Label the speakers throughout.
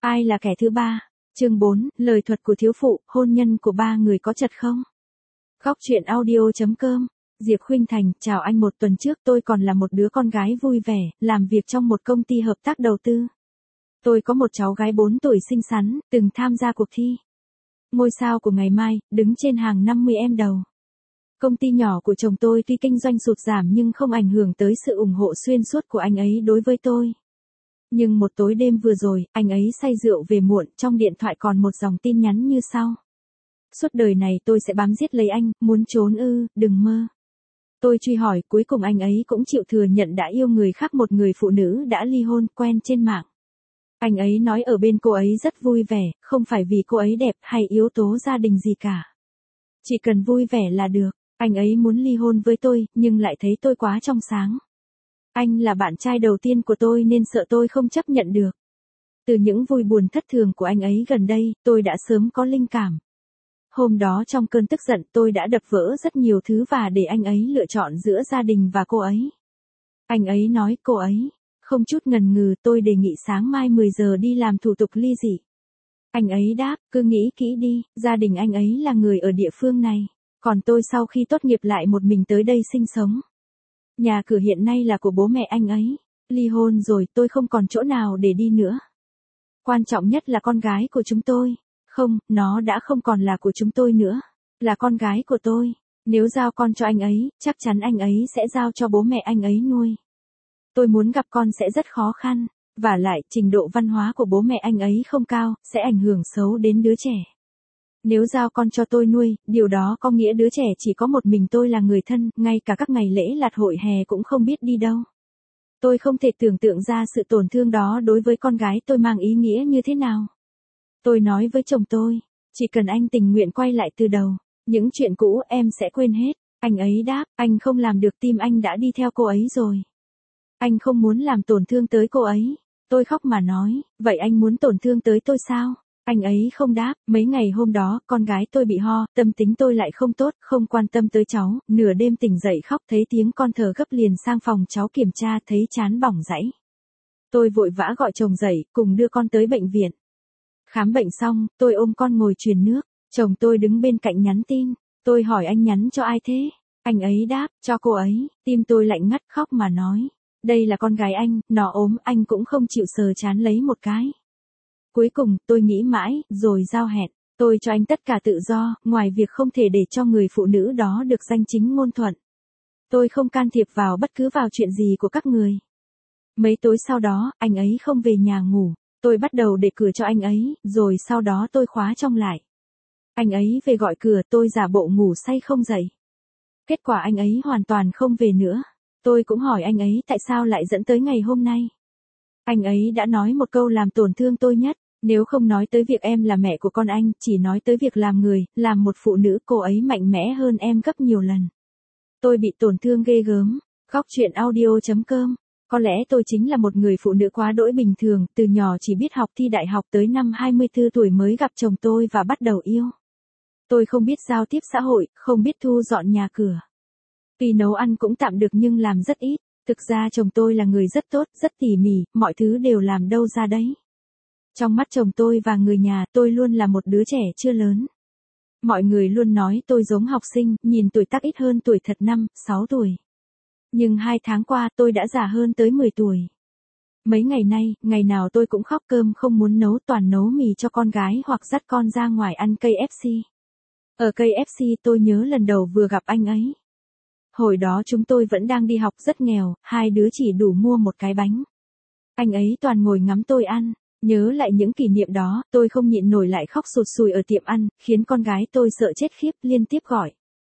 Speaker 1: Ai là kẻ thứ ba? Chương 4, lời thuật của thiếu phụ, hôn nhân của ba người có chật không? Góc truyện audio.com. Diệp Khuynh Thành, chào anh. Một tuần trước tôi còn là một đứa con gái vui vẻ, làm việc trong một công ty hợp tác đầu tư. Tôi có một cháu gái 4 tuổi xinh xắn, từng tham gia cuộc thi Ngôi sao của ngày mai, đứng trên hàng 50 em đầu. Công ty nhỏ của chồng tôi tuy kinh doanh sụt giảm nhưng không ảnh hưởng tới sự ủng hộ xuyên suốt của anh ấy đối với tôi. Nhưng một tối đêm vừa rồi, anh ấy say rượu về muộn, trong điện thoại còn một dòng tin nhắn như sau. Suốt đời này tôi sẽ bám giết lấy anh, muốn trốn ư, đừng mơ. Tôi truy hỏi, cuối cùng anh ấy cũng chịu thừa nhận đã yêu người khác, một người phụ nữ đã ly hôn, quen trên mạng. Anh ấy nói ở bên cô ấy rất vui vẻ, không phải vì cô ấy đẹp hay yếu tố gia đình gì cả. Chỉ cần vui vẻ là được. Anh ấy muốn ly hôn với tôi, nhưng lại thấy tôi quá trong sáng. Anh là bạn trai đầu tiên của tôi nên sợ tôi không chấp nhận được. Từ những vui buồn thất thường của anh ấy gần đây, tôi đã sớm có linh cảm. Hôm đó trong cơn tức giận tôi đã đập vỡ rất nhiều thứ và để anh ấy lựa chọn giữa gia đình và cô ấy. Anh ấy nói cô ấy. Không chút ngần ngừ tôi đề nghị sáng mai 10 giờ đi làm thủ tục ly dị. Anh ấy đáp, cứ nghĩ kỹ đi, gia đình anh ấy là người ở địa phương này. Còn tôi sau khi tốt nghiệp lại một mình tới đây sinh sống. Nhà cửa hiện nay là của bố mẹ anh ấy. Ly hôn rồi tôi không còn chỗ nào để đi nữa. Quan trọng nhất là con gái của chúng tôi. Không, nó đã không còn là của chúng tôi nữa. Là con gái của tôi. Nếu giao con cho anh ấy, chắc chắn anh ấy sẽ giao cho bố mẹ anh ấy nuôi. Tôi muốn gặp con sẽ rất khó khăn. Vả lại, trình độ văn hóa của bố mẹ anh ấy không cao, sẽ ảnh hưởng xấu đến đứa trẻ. Nếu giao con cho tôi nuôi, điều đó có nghĩa đứa trẻ chỉ có một mình tôi là người thân, ngay cả các ngày lễ lạt hội hè cũng không biết đi đâu. Tôi không thể tưởng tượng ra sự tổn thương đó đối với con gái tôi mang ý nghĩa như thế nào. Tôi nói với chồng tôi, chỉ cần anh tình nguyện quay lại từ đầu, những chuyện cũ em sẽ quên hết. Anh ấy đáp, anh không làm được, tim anh đã đi theo cô ấy rồi. Anh không muốn làm tổn thương tới cô ấy. Tôi khóc mà nói, vậy anh muốn tổn thương tới tôi sao? Anh ấy không đáp. Mấy ngày hôm đó, con gái tôi bị ho, tâm tính tôi lại không tốt, không quan tâm tới cháu, nửa đêm tỉnh dậy khóc, thấy tiếng con thở gấp liền sang phòng cháu kiểm tra, thấy trán bỏng rãy. Tôi vội vã gọi chồng dậy, cùng đưa con tới bệnh viện. Khám bệnh xong, tôi ôm con ngồi truyền nước, chồng tôi đứng bên cạnh nhắn tin. Tôi hỏi anh nhắn cho ai thế? Anh ấy đáp, cho cô ấy. Tim tôi lạnh ngắt, khóc mà nói, đây là con gái anh, nó ốm, anh cũng không chịu sờ trán lấy một cái. Cuối cùng, tôi nghĩ mãi, rồi giao hẹn. Tôi cho anh tất cả tự do, ngoài việc không thể để cho người phụ nữ đó được danh chính ngôn thuận. Tôi không can thiệp vào bất cứ vào chuyện gì của các người. Mấy tối sau đó, anh ấy không về nhà ngủ. Tôi bắt đầu để cửa cho anh ấy, rồi sau đó tôi khóa trong lại. Anh ấy về gọi cửa, tôi giả bộ ngủ say không dậy. Kết quả anh ấy hoàn toàn không về nữa. Tôi cũng hỏi anh ấy tại sao lại dẫn tới ngày hôm nay. Anh ấy đã nói một câu làm tổn thương tôi nhất. Nếu không nói tới việc em là mẹ của con anh, chỉ nói tới việc làm người, làm một phụ nữ, cô ấy mạnh mẽ hơn em gấp nhiều lần. Tôi bị tổn thương ghê gớm. Góc truyện audio.com. Có lẽ tôi chính là một người phụ nữ quá đỗi bình thường, từ nhỏ chỉ biết học thi đại học, tới năm 24 tuổi mới gặp chồng tôi và bắt đầu yêu. Tôi không biết giao tiếp xã hội, không biết thu dọn nhà cửa. Tuy nấu ăn cũng tạm được nhưng làm rất ít. Thực ra chồng tôi là người rất tốt, rất tỉ mỉ, mọi thứ đều làm đâu ra đấy. Trong mắt chồng tôi và người nhà, tôi luôn là một đứa trẻ chưa lớn. Mọi người luôn nói tôi giống học sinh, nhìn tuổi tác ít hơn tuổi thật 5, 6 tuổi. Nhưng 2 tháng qua tôi đã già hơn tới 10 tuổi. Mấy ngày nay, ngày nào tôi cũng khóc, cơm không muốn nấu, toàn nấu mì cho con gái hoặc dắt con ra ngoài ăn cây KFC. Ở cây KFC tôi nhớ lần đầu vừa gặp anh ấy. Hồi đó chúng tôi vẫn đang đi học, rất nghèo, hai đứa chỉ đủ mua một cái bánh. Anh ấy toàn ngồi ngắm tôi ăn. Nhớ lại những kỷ niệm đó, tôi không nhịn nổi lại khóc sụt sùi ở tiệm ăn, khiến con gái tôi sợ chết khiếp, liên tiếp gọi.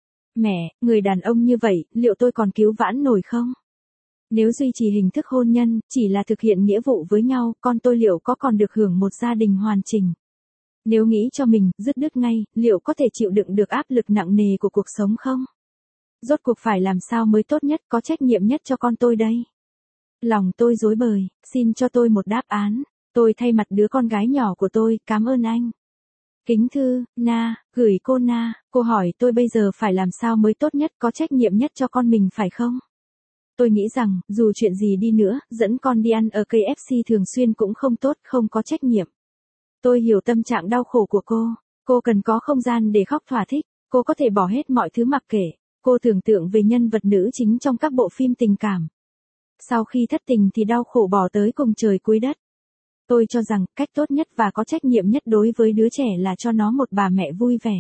Speaker 1: Mẹ, người đàn ông như vậy, liệu tôi còn cứu vãn nổi không? Nếu duy trì hình thức hôn nhân, chỉ là thực hiện nghĩa vụ với nhau, con tôi liệu có còn được hưởng một gia đình hoàn chỉnh? Nếu nghĩ cho mình, dứt đứt ngay, liệu có thể chịu đựng được áp lực nặng nề của cuộc sống không? Rốt cuộc phải làm sao mới tốt nhất, có trách nhiệm nhất cho con tôi đây? Lòng tôi rối bời, xin cho tôi một đáp án. Tôi thay mặt đứa con gái nhỏ của tôi, cảm ơn anh. Kính thư, Na, gửi cô Na, cô hỏi tôi bây giờ phải làm sao mới tốt nhất, có trách nhiệm nhất cho con mình phải không? Tôi nghĩ rằng, dù chuyện gì đi nữa, dẫn con đi ăn ở cây KFC thường xuyên cũng không tốt, không có trách nhiệm. Tôi hiểu tâm trạng đau khổ của cô cần có không gian để khóc thỏa thích, cô có thể bỏ hết mọi thứ mặc kệ, cô tưởng tượng về nhân vật nữ chính trong các bộ phim tình cảm. Sau khi thất tình thì đau khổ bỏ tới cùng trời cuối đất. Tôi cho rằng cách tốt nhất và có trách nhiệm nhất đối với đứa trẻ là cho nó một bà mẹ vui vẻ.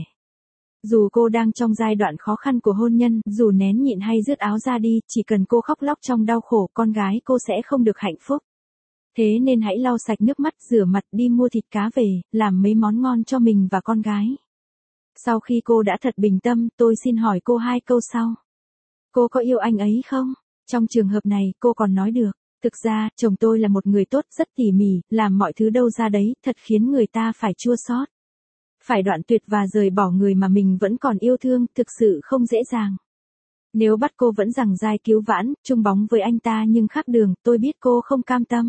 Speaker 1: Dù cô đang trong giai đoạn khó khăn của hôn nhân, dù nén nhịn hay rứt áo ra đi, chỉ cần cô khóc lóc trong đau khổ, con gái cô sẽ không được hạnh phúc. Thế nên hãy lau sạch nước mắt, rửa mặt, đi mua thịt cá về, làm mấy món ngon cho mình và con gái. Sau khi cô đã thật bình tâm, tôi xin hỏi cô 2 câu sau. Cô có yêu anh ấy không? Trong trường hợp này, cô còn nói được. Thực ra, chồng tôi là một người tốt, rất tỉ mỉ, làm mọi thứ đâu ra đấy, thật khiến người ta phải chua xót. Phải đoạn tuyệt và rời bỏ người mà mình vẫn còn yêu thương, thực sự không dễ dàng. Nếu bắt cô vẫn giằng dai cứu vãn, chung bóng với anh ta nhưng khác đường, tôi biết cô không cam tâm.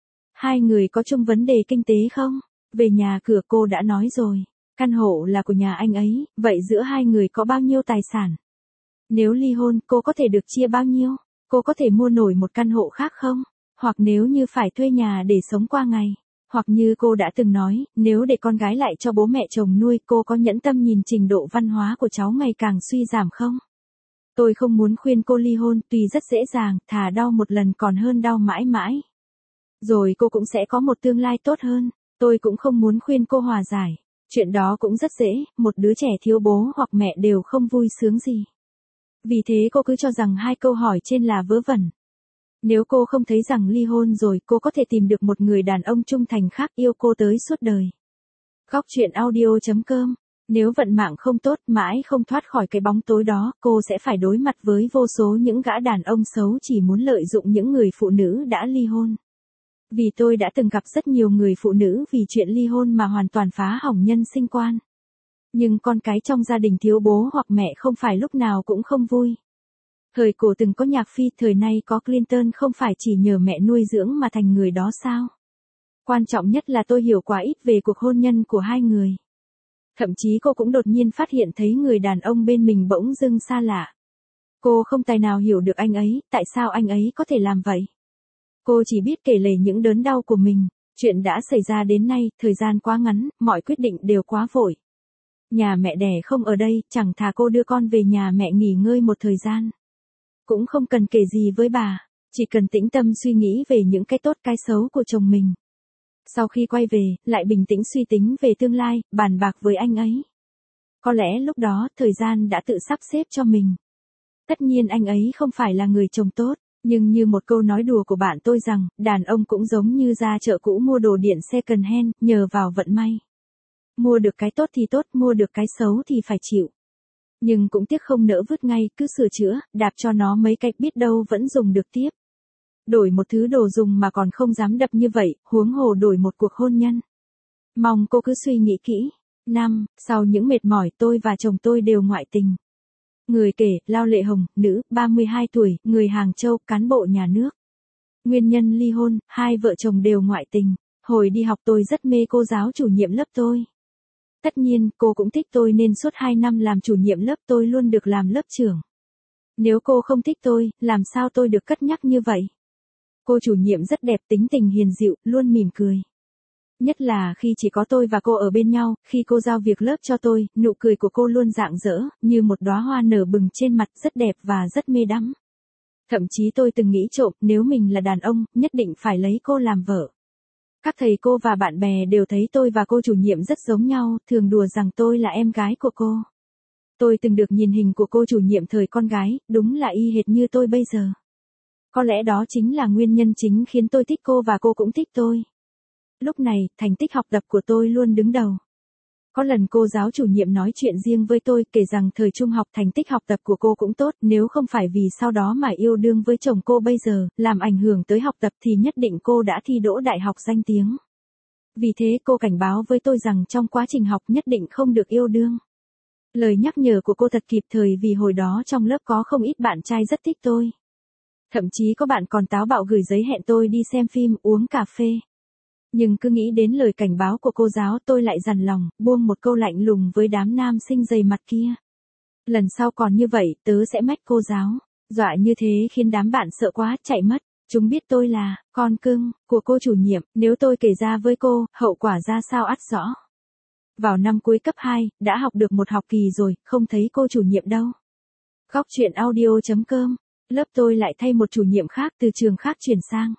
Speaker 1: 2 người có chung vấn đề kinh tế không? Về nhà cửa cô đã nói rồi. Căn hộ là của nhà anh ấy, vậy giữa 2 người có bao nhiêu tài sản? Nếu ly hôn, cô có thể được chia bao nhiêu? Cô có thể mua nổi một căn hộ khác không? Hoặc nếu như phải thuê nhà để sống qua ngày? Hoặc như cô đã từng nói, nếu để con gái lại cho bố mẹ chồng nuôi, cô có nhẫn tâm nhìn trình độ văn hóa của cháu ngày càng suy giảm không? Tôi không muốn khuyên cô ly hôn, tuy rất dễ dàng, thà đau một lần còn hơn đau mãi mãi. Rồi cô cũng sẽ có một tương lai tốt hơn. Tôi cũng không muốn khuyên cô hòa giải. Chuyện đó cũng rất dễ, một đứa trẻ thiếu bố hoặc mẹ đều không vui sướng gì. Vì thế cô cứ cho rằng 2 câu hỏi trên là vớ vẩn. Nếu cô không thấy rằng ly hôn rồi, cô có thể tìm được một người đàn ông trung thành khác yêu cô tới suốt đời. Góc truyện audio.com. Nếu vận mạng không tốt, mãi không thoát khỏi cái bóng tối đó, cô sẽ phải đối mặt với vô số những gã đàn ông xấu chỉ muốn lợi dụng những người phụ nữ đã ly hôn. Vì tôi đã từng gặp rất nhiều người phụ nữ vì chuyện ly hôn mà hoàn toàn phá hỏng nhân sinh quan. Nhưng con cái trong gia đình thiếu bố hoặc mẹ không phải lúc nào cũng không vui. Thời cổ từng có nhạc Phi, thời nay có Clinton, không phải chỉ nhờ mẹ nuôi dưỡng mà thành người đó sao? Quan trọng nhất là tôi hiểu quá ít về cuộc hôn nhân của 2 người. Thậm chí cô cũng đột nhiên phát hiện thấy người đàn ông bên mình bỗng dưng xa lạ. Cô không tài nào hiểu được anh ấy, tại sao anh ấy có thể làm vậy? Cô chỉ biết kể lể những đớn đau của mình. Chuyện đã xảy ra đến nay, thời gian quá ngắn, mọi quyết định đều quá vội. Nhà mẹ đẻ không ở đây, chẳng thà cô đưa con về nhà mẹ nghỉ ngơi một thời gian. Cũng không cần kể gì với bà, chỉ cần tĩnh tâm suy nghĩ về những cái tốt cái xấu của chồng mình. Sau khi quay về, lại bình tĩnh suy tính về tương lai, bàn bạc với anh ấy. Có lẽ lúc đó, thời gian đã tự sắp xếp cho mình. Tất nhiên anh ấy không phải là người chồng tốt, nhưng như một câu nói đùa của bạn tôi rằng, đàn ông cũng giống như ra chợ cũ mua đồ điện second hand, nhờ vào vận may. Mua được cái tốt thì tốt, mua được cái xấu thì phải chịu. Nhưng cũng tiếc không nỡ vứt ngay, cứ sửa chữa, đạp cho nó mấy cách biết đâu vẫn dùng được tiếp. Đổi một thứ đồ dùng mà còn không dám đập như vậy, huống hồ đổi một cuộc hôn nhân. Mong cô cứ suy nghĩ kỹ. Sau những mệt mỏi, tôi và chồng tôi đều ngoại tình. Người kể, Lao Lệ Hồng, nữ, 32 tuổi, người Hàng Châu, cán bộ nhà nước. Nguyên nhân ly hôn, 2 vợ chồng đều ngoại tình. Hồi đi học tôi rất mê cô giáo chủ nhiệm lớp tôi. Tất nhiên, cô cũng thích tôi nên suốt 2 năm làm chủ nhiệm lớp tôi luôn được làm lớp trưởng. Nếu cô không thích tôi, làm sao tôi được cất nhắc như vậy? Cô chủ nhiệm rất đẹp, tính tình hiền dịu, luôn mỉm cười. Nhất là khi chỉ có tôi và cô ở bên nhau, khi cô giao việc lớp cho tôi, nụ cười của cô luôn rạng rỡ, như một đóa hoa nở bừng trên mặt, rất đẹp và rất mê đắm. Thậm chí tôi từng nghĩ trộm, nếu mình là đàn ông, nhất định phải lấy cô làm vợ. Các thầy cô và bạn bè đều thấy tôi và cô chủ nhiệm rất giống nhau, thường đùa rằng tôi là em gái của cô. Tôi từng được nhìn hình của cô chủ nhiệm thời con gái, đúng là y hệt như tôi bây giờ. Có lẽ đó chính là nguyên nhân chính khiến tôi thích cô và cô cũng thích tôi. Lúc này, thành tích học tập của tôi luôn đứng đầu. Có lần cô giáo chủ nhiệm nói chuyện riêng với tôi, kể rằng thời trung học thành tích học tập của cô cũng tốt, nếu không phải vì sau đó mà yêu đương với chồng cô bây giờ, làm ảnh hưởng tới học tập thì nhất định cô đã thi đỗ đại học danh tiếng. Vì thế cô cảnh báo với tôi rằng trong quá trình học nhất định không được yêu đương. Lời nhắc nhở của cô thật kịp thời vì hồi đó trong lớp có không ít bạn trai rất thích tôi. Thậm chí có bạn còn táo bạo gửi giấy hẹn tôi đi xem phim, uống cà phê. Nhưng cứ nghĩ đến lời cảnh báo của cô giáo tôi lại dằn lòng, buông một câu lạnh lùng với đám nam sinh dày mặt kia. Lần sau còn như vậy, tớ sẽ mách cô giáo. Dọa như thế khiến đám bạn sợ quá, chạy mất. Chúng biết tôi là con cưng của cô chủ nhiệm, nếu tôi kể ra với cô, hậu quả ra sao ắt rõ. Vào năm cuối cấp 2, đã học được một học kỳ rồi, không thấy cô chủ nhiệm đâu. Góc chuyện audio.com, lớp tôi lại thay một chủ nhiệm khác từ trường khác chuyển sang.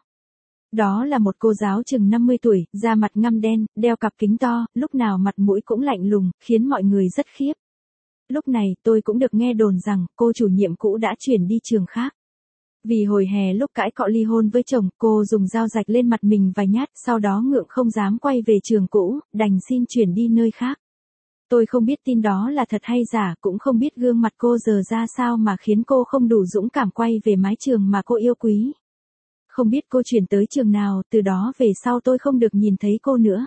Speaker 1: Đó là một cô giáo chừng 50 tuổi, da mặt ngăm đen, đeo cặp kính to, lúc nào mặt mũi cũng lạnh lùng, khiến mọi người rất khiếp. Lúc này tôi cũng được nghe đồn rằng cô chủ nhiệm cũ đã chuyển đi trường khác. Vì hồi hè lúc cãi cọ ly hôn với chồng, cô dùng dao rạch lên mặt mình vài nhát, sau đó ngượng không dám quay về trường cũ, đành xin chuyển đi nơi khác. Tôi không biết tin đó là thật hay giả, cũng không biết gương mặt cô giờ ra sao mà khiến cô không đủ dũng cảm quay về mái trường mà cô yêu quý. Không biết cô chuyển tới trường nào, từ đó về sau tôi không được nhìn thấy cô nữa.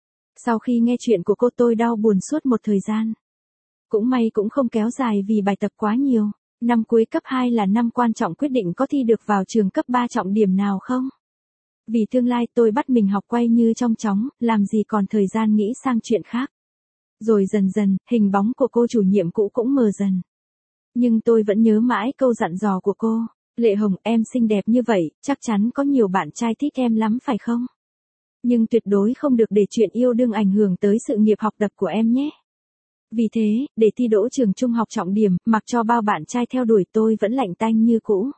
Speaker 1: Sau khi nghe chuyện của cô tôi đau buồn suốt một thời gian. Cũng may cũng không kéo dài vì bài tập quá nhiều. Năm cuối cấp 2 là năm quan trọng quyết định có thi được vào trường cấp 3 trọng điểm nào không. Vì tương lai tôi bắt mình học quay như trong chóng, làm gì còn thời gian nghĩ sang chuyện khác. Rồi dần dần, hình bóng của cô chủ nhiệm cũ cũng mờ dần. Nhưng tôi vẫn nhớ mãi câu dặn dò của cô. Lệ Hồng, em xinh đẹp như vậy, chắc chắn có nhiều bạn trai thích em lắm phải không? Nhưng tuyệt đối không được để chuyện yêu đương ảnh hưởng tới sự nghiệp học tập của em nhé. Vì thế, để thi đỗ trường trung học trọng điểm, mặc cho bao bạn trai theo đuổi tôi vẫn lạnh tanh như cũ.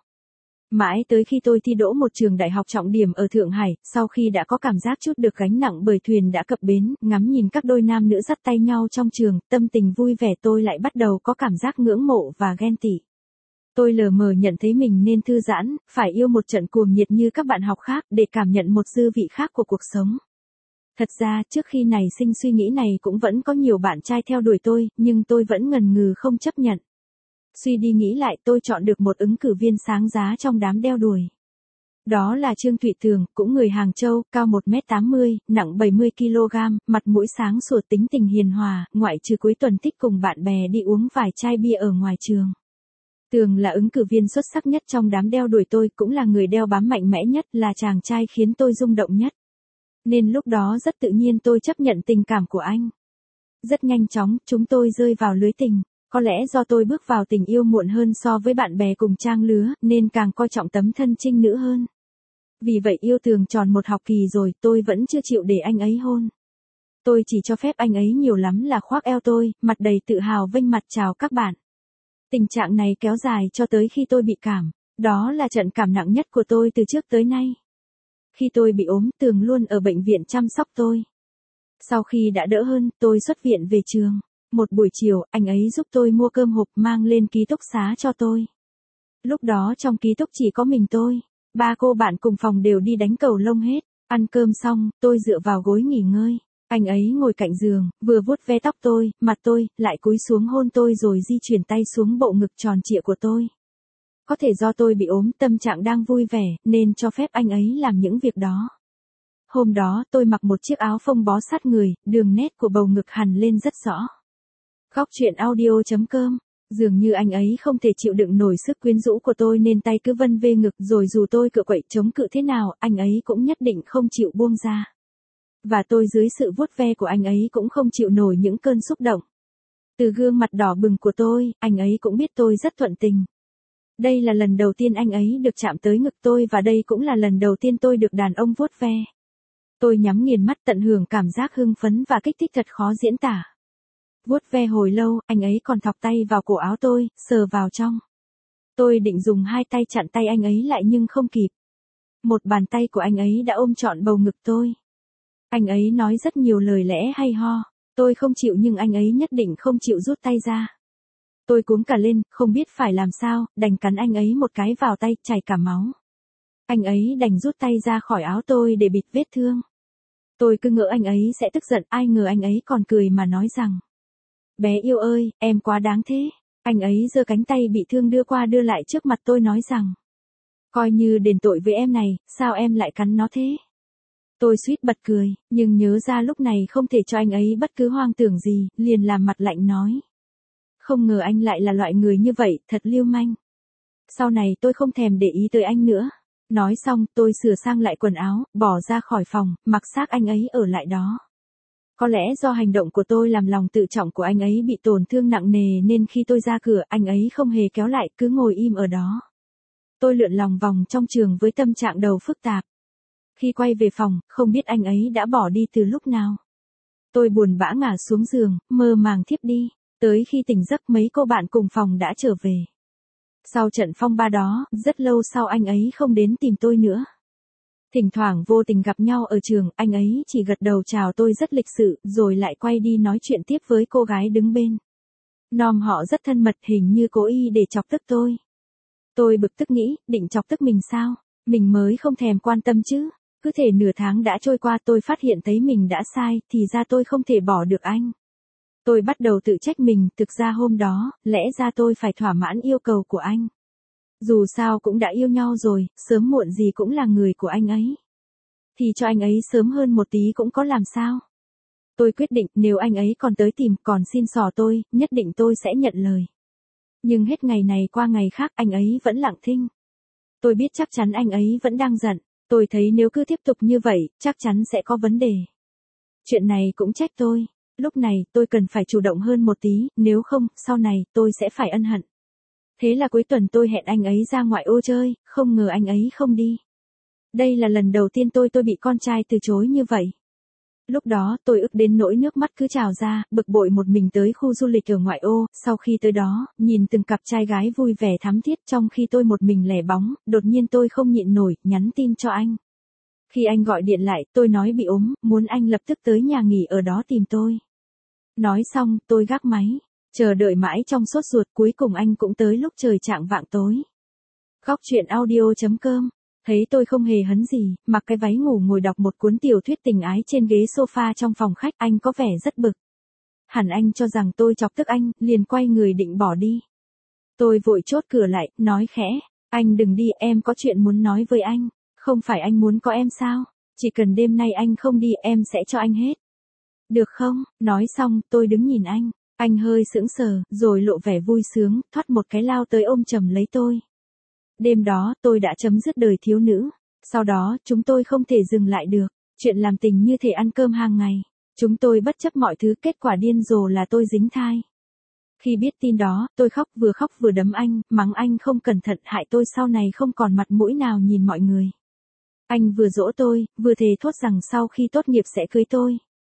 Speaker 1: Mãi tới khi tôi thi đỗ một trường đại học trọng điểm ở Thượng Hải, sau khi đã có cảm giác chút được gánh nặng bởi thuyền đã cập bến, ngắm nhìn các đôi nam nữ dắt tay nhau trong trường, tâm tình vui vẻ tôi lại bắt đầu có cảm giác ngưỡng mộ và ghen tị. Tôi lờ mờ nhận thấy mình nên thư giãn, phải yêu một trận cuồng nhiệt như các bạn học khác để cảm nhận một dư vị khác của cuộc sống. Thật ra, trước khi nảy sinh suy nghĩ này cũng vẫn có nhiều bạn trai theo đuổi tôi, nhưng tôi vẫn ngần ngừ không chấp nhận. Suy đi nghĩ lại tôi chọn được một ứng cử viên sáng giá trong đám đeo đuổi. Đó là Trương Thụy Tường, cũng người Hàng Châu, cao 1m80, nặng 70kg, mặt mũi sáng sủa tính tình hiền hòa, ngoại trừ cuối tuần thích cùng bạn bè đi uống vài chai bia ở ngoài trường. Tường là ứng cử viên xuất sắc nhất trong đám đeo đuổi tôi, cũng là người đeo bám mạnh mẽ nhất, là chàng trai khiến tôi rung động nhất. Nên lúc đó rất tự nhiên tôi chấp nhận tình cảm của anh. Rất nhanh chóng, chúng tôi rơi vào lưới tình. Có lẽ do tôi bước vào tình yêu muộn hơn so với bạn bè cùng trang lứa, nên càng coi trọng tấm thân trinh nữ hơn. Vì vậy yêu Tường tròn một học kỳ rồi, tôi vẫn chưa chịu để anh ấy hôn. Tôi chỉ cho phép anh ấy nhiều lắm là khoác eo tôi, mặt đầy tự hào vênh mặt chào các bạn. Tình trạng này kéo dài cho tới khi tôi bị cảm. Đó là trận cảm nặng nhất của tôi từ trước tới nay. Khi tôi bị ốm, Tường luôn ở bệnh viện chăm sóc tôi. Sau khi đã đỡ hơn, tôi xuất viện về trường. Một buổi chiều, anh ấy giúp tôi mua cơm hộp mang lên ký túc xá cho tôi. Lúc đó trong ký túc chỉ có mình tôi. 3 cô bạn cùng phòng đều đi đánh cầu lông hết. Ăn cơm xong, tôi dựa vào gối nghỉ ngơi. Anh ấy ngồi cạnh giường, vừa vuốt ve tóc tôi, mặt tôi, lại cúi xuống hôn tôi rồi di chuyển tay xuống bộ ngực tròn trịa của tôi. Có thể do tôi bị ốm, tâm trạng đang vui vẻ, nên cho phép anh ấy làm những việc đó. Hôm đó, tôi mặc một chiếc áo phông bó sát người, đường nét của bầu ngực hằn lên rất rõ. Góc chuyện audio.com, dường như anh ấy không thể chịu đựng nổi sức quyến rũ của tôi nên tay cứ vân vê ngực, rồi dù tôi cựa quậy chống cự thế nào, anh ấy cũng nhất định không chịu buông ra. Và tôi dưới sự vuốt ve của anh ấy cũng không chịu nổi những cơn xúc động. Từ gương mặt đỏ bừng của tôi, anh ấy cũng biết tôi rất thuận tình. Đây là lần đầu tiên anh ấy được chạm tới ngực tôi và đây cũng là lần đầu tiên tôi được đàn ông vuốt ve. Tôi nhắm nghiền mắt tận hưởng cảm giác hưng phấn và kích thích thật khó diễn tả. Vuốt ve hồi lâu, anh ấy còn thọc tay vào cổ áo tôi, sờ vào trong. Tôi định dùng 2 tay chặn tay anh ấy lại nhưng không kịp. Một bàn tay của anh ấy đã ôm trọn bầu ngực tôi. Anh ấy nói rất nhiều lời lẽ hay ho. Tôi không chịu nhưng anh ấy nhất định không chịu rút tay ra. Tôi cuống cả lên, không biết phải làm sao, đành cắn anh ấy một cái vào tay, chảy cả máu. Anh ấy đành rút tay ra khỏi áo tôi để bịt vết thương. Tôi cứ ngỡ anh ấy sẽ tức giận, ai ngờ anh ấy còn cười mà nói rằng: "Bé yêu ơi, em quá đáng thế." Anh ấy giơ cánh tay bị thương đưa qua đưa lại trước mặt tôi nói rằng: "Coi như đền tội với em này, sao em lại cắn nó thế?" Tôi suýt bật cười, nhưng nhớ ra lúc này không thể cho anh ấy bất cứ hoang tưởng gì, liền làm mặt lạnh nói: "Không ngờ anh lại là loại người như vậy, thật lưu manh. Sau này tôi không thèm để ý tới anh nữa." Nói xong, tôi sửa sang lại quần áo, bỏ ra khỏi phòng, mặc xác anh ấy ở lại đó. Có lẽ do hành động của tôi làm lòng tự trọng của anh ấy bị tổn thương nặng nề nên khi tôi ra cửa, anh ấy không hề kéo lại, cứ ngồi im ở đó. Tôi lượn lòng vòng trong trường với tâm trạng đầu phức tạp. Khi quay về phòng, không biết anh ấy đã bỏ đi từ lúc nào. Tôi buồn bã ngả xuống giường, mơ màng thiếp đi. Tới khi tỉnh giấc mấy cô bạn cùng phòng đã trở về. Sau trận phong ba đó, rất lâu sau anh ấy không đến tìm tôi nữa. Thỉnh thoảng vô tình gặp nhau ở trường, anh ấy chỉ gật đầu chào tôi rất lịch sự, rồi lại quay đi nói chuyện tiếp với cô gái đứng bên. Nom họ rất thân mật, hình như cố ý để chọc tức tôi. Tôi bực tức nghĩ, định chọc tức mình sao? Mình mới không thèm quan tâm chứ. Cứ thể nửa tháng đã trôi qua tôi phát hiện thấy mình đã sai, thì ra tôi không thể bỏ được anh. Tôi bắt đầu tự trách mình, thực ra hôm đó, lẽ ra tôi phải thỏa mãn yêu cầu của anh. Dù sao cũng đã yêu nhau rồi, sớm muộn gì cũng là người của anh ấy. Thì cho anh ấy sớm hơn một tí cũng có làm sao. Tôi quyết định nếu anh ấy còn tới tìm, còn xin xỏ tôi, nhất định tôi sẽ nhận lời. Nhưng hết ngày này qua ngày khác anh ấy vẫn lặng thinh. Tôi biết chắc chắn anh ấy vẫn đang giận. Tôi thấy nếu cứ tiếp tục như vậy, chắc chắn sẽ có vấn đề. Chuyện này cũng trách tôi. Lúc này tôi cần phải chủ động hơn một tí, nếu không, sau này tôi sẽ phải ân hận. Thế là cuối tuần tôi hẹn anh ấy ra ngoại ô chơi, không ngờ anh ấy không đi. Đây là lần đầu tiên tôi bị con trai từ chối như vậy. Lúc đó tôi ức đến nỗi nước mắt cứ trào ra, bực bội một mình tới khu du lịch ở ngoại ô, sau khi tới đó, nhìn từng cặp trai gái vui vẻ thắm thiết trong khi tôi một mình lẻ bóng, đột nhiên tôi không nhịn nổi, nhắn tin cho anh. Khi anh gọi điện lại, tôi nói bị ốm, muốn anh lập tức tới nhà nghỉ ở đó tìm tôi. Nói xong, tôi gác máy, chờ đợi mãi trong sốt ruột, cuối cùng anh cũng tới lúc trời chạng vạng tối. Góc truyện audio.com. Thấy tôi không hề hấn gì, mặc cái váy ngủ ngồi đọc một cuốn tiểu thuyết tình ái trên ghế sofa trong phòng khách, anh có vẻ rất bực. Hẳn anh cho rằng tôi chọc tức anh, liền quay người định bỏ đi. Tôi vội chốt cửa lại, nói khẽ, anh đừng đi, em có chuyện muốn nói với anh. Không phải anh muốn có em sao? Chỉ cần đêm nay anh không đi, em sẽ cho anh hết. Được không? Nói xong, tôi đứng nhìn anh. Anh hơi sững sờ, rồi lộ vẻ vui sướng, thoát một cái lao tới ôm chầm lấy tôi. Đêm đó, tôi đã chấm dứt đời thiếu nữ. Sau đó, chúng tôi không thể dừng lại được. Chuyện làm tình như thể ăn cơm hàng ngày. Chúng tôi bất chấp mọi thứ, kết quả điên rồ là tôi dính thai. Khi biết tin đó, tôi khóc vừa đấm anh, mắng anh không cẩn thận hại tôi sau này không còn mặt mũi nào nhìn mọi người. Anh vừa dỗ tôi, vừa thề thốt rằng sau khi tốt nghiệp sẽ cưới tôi.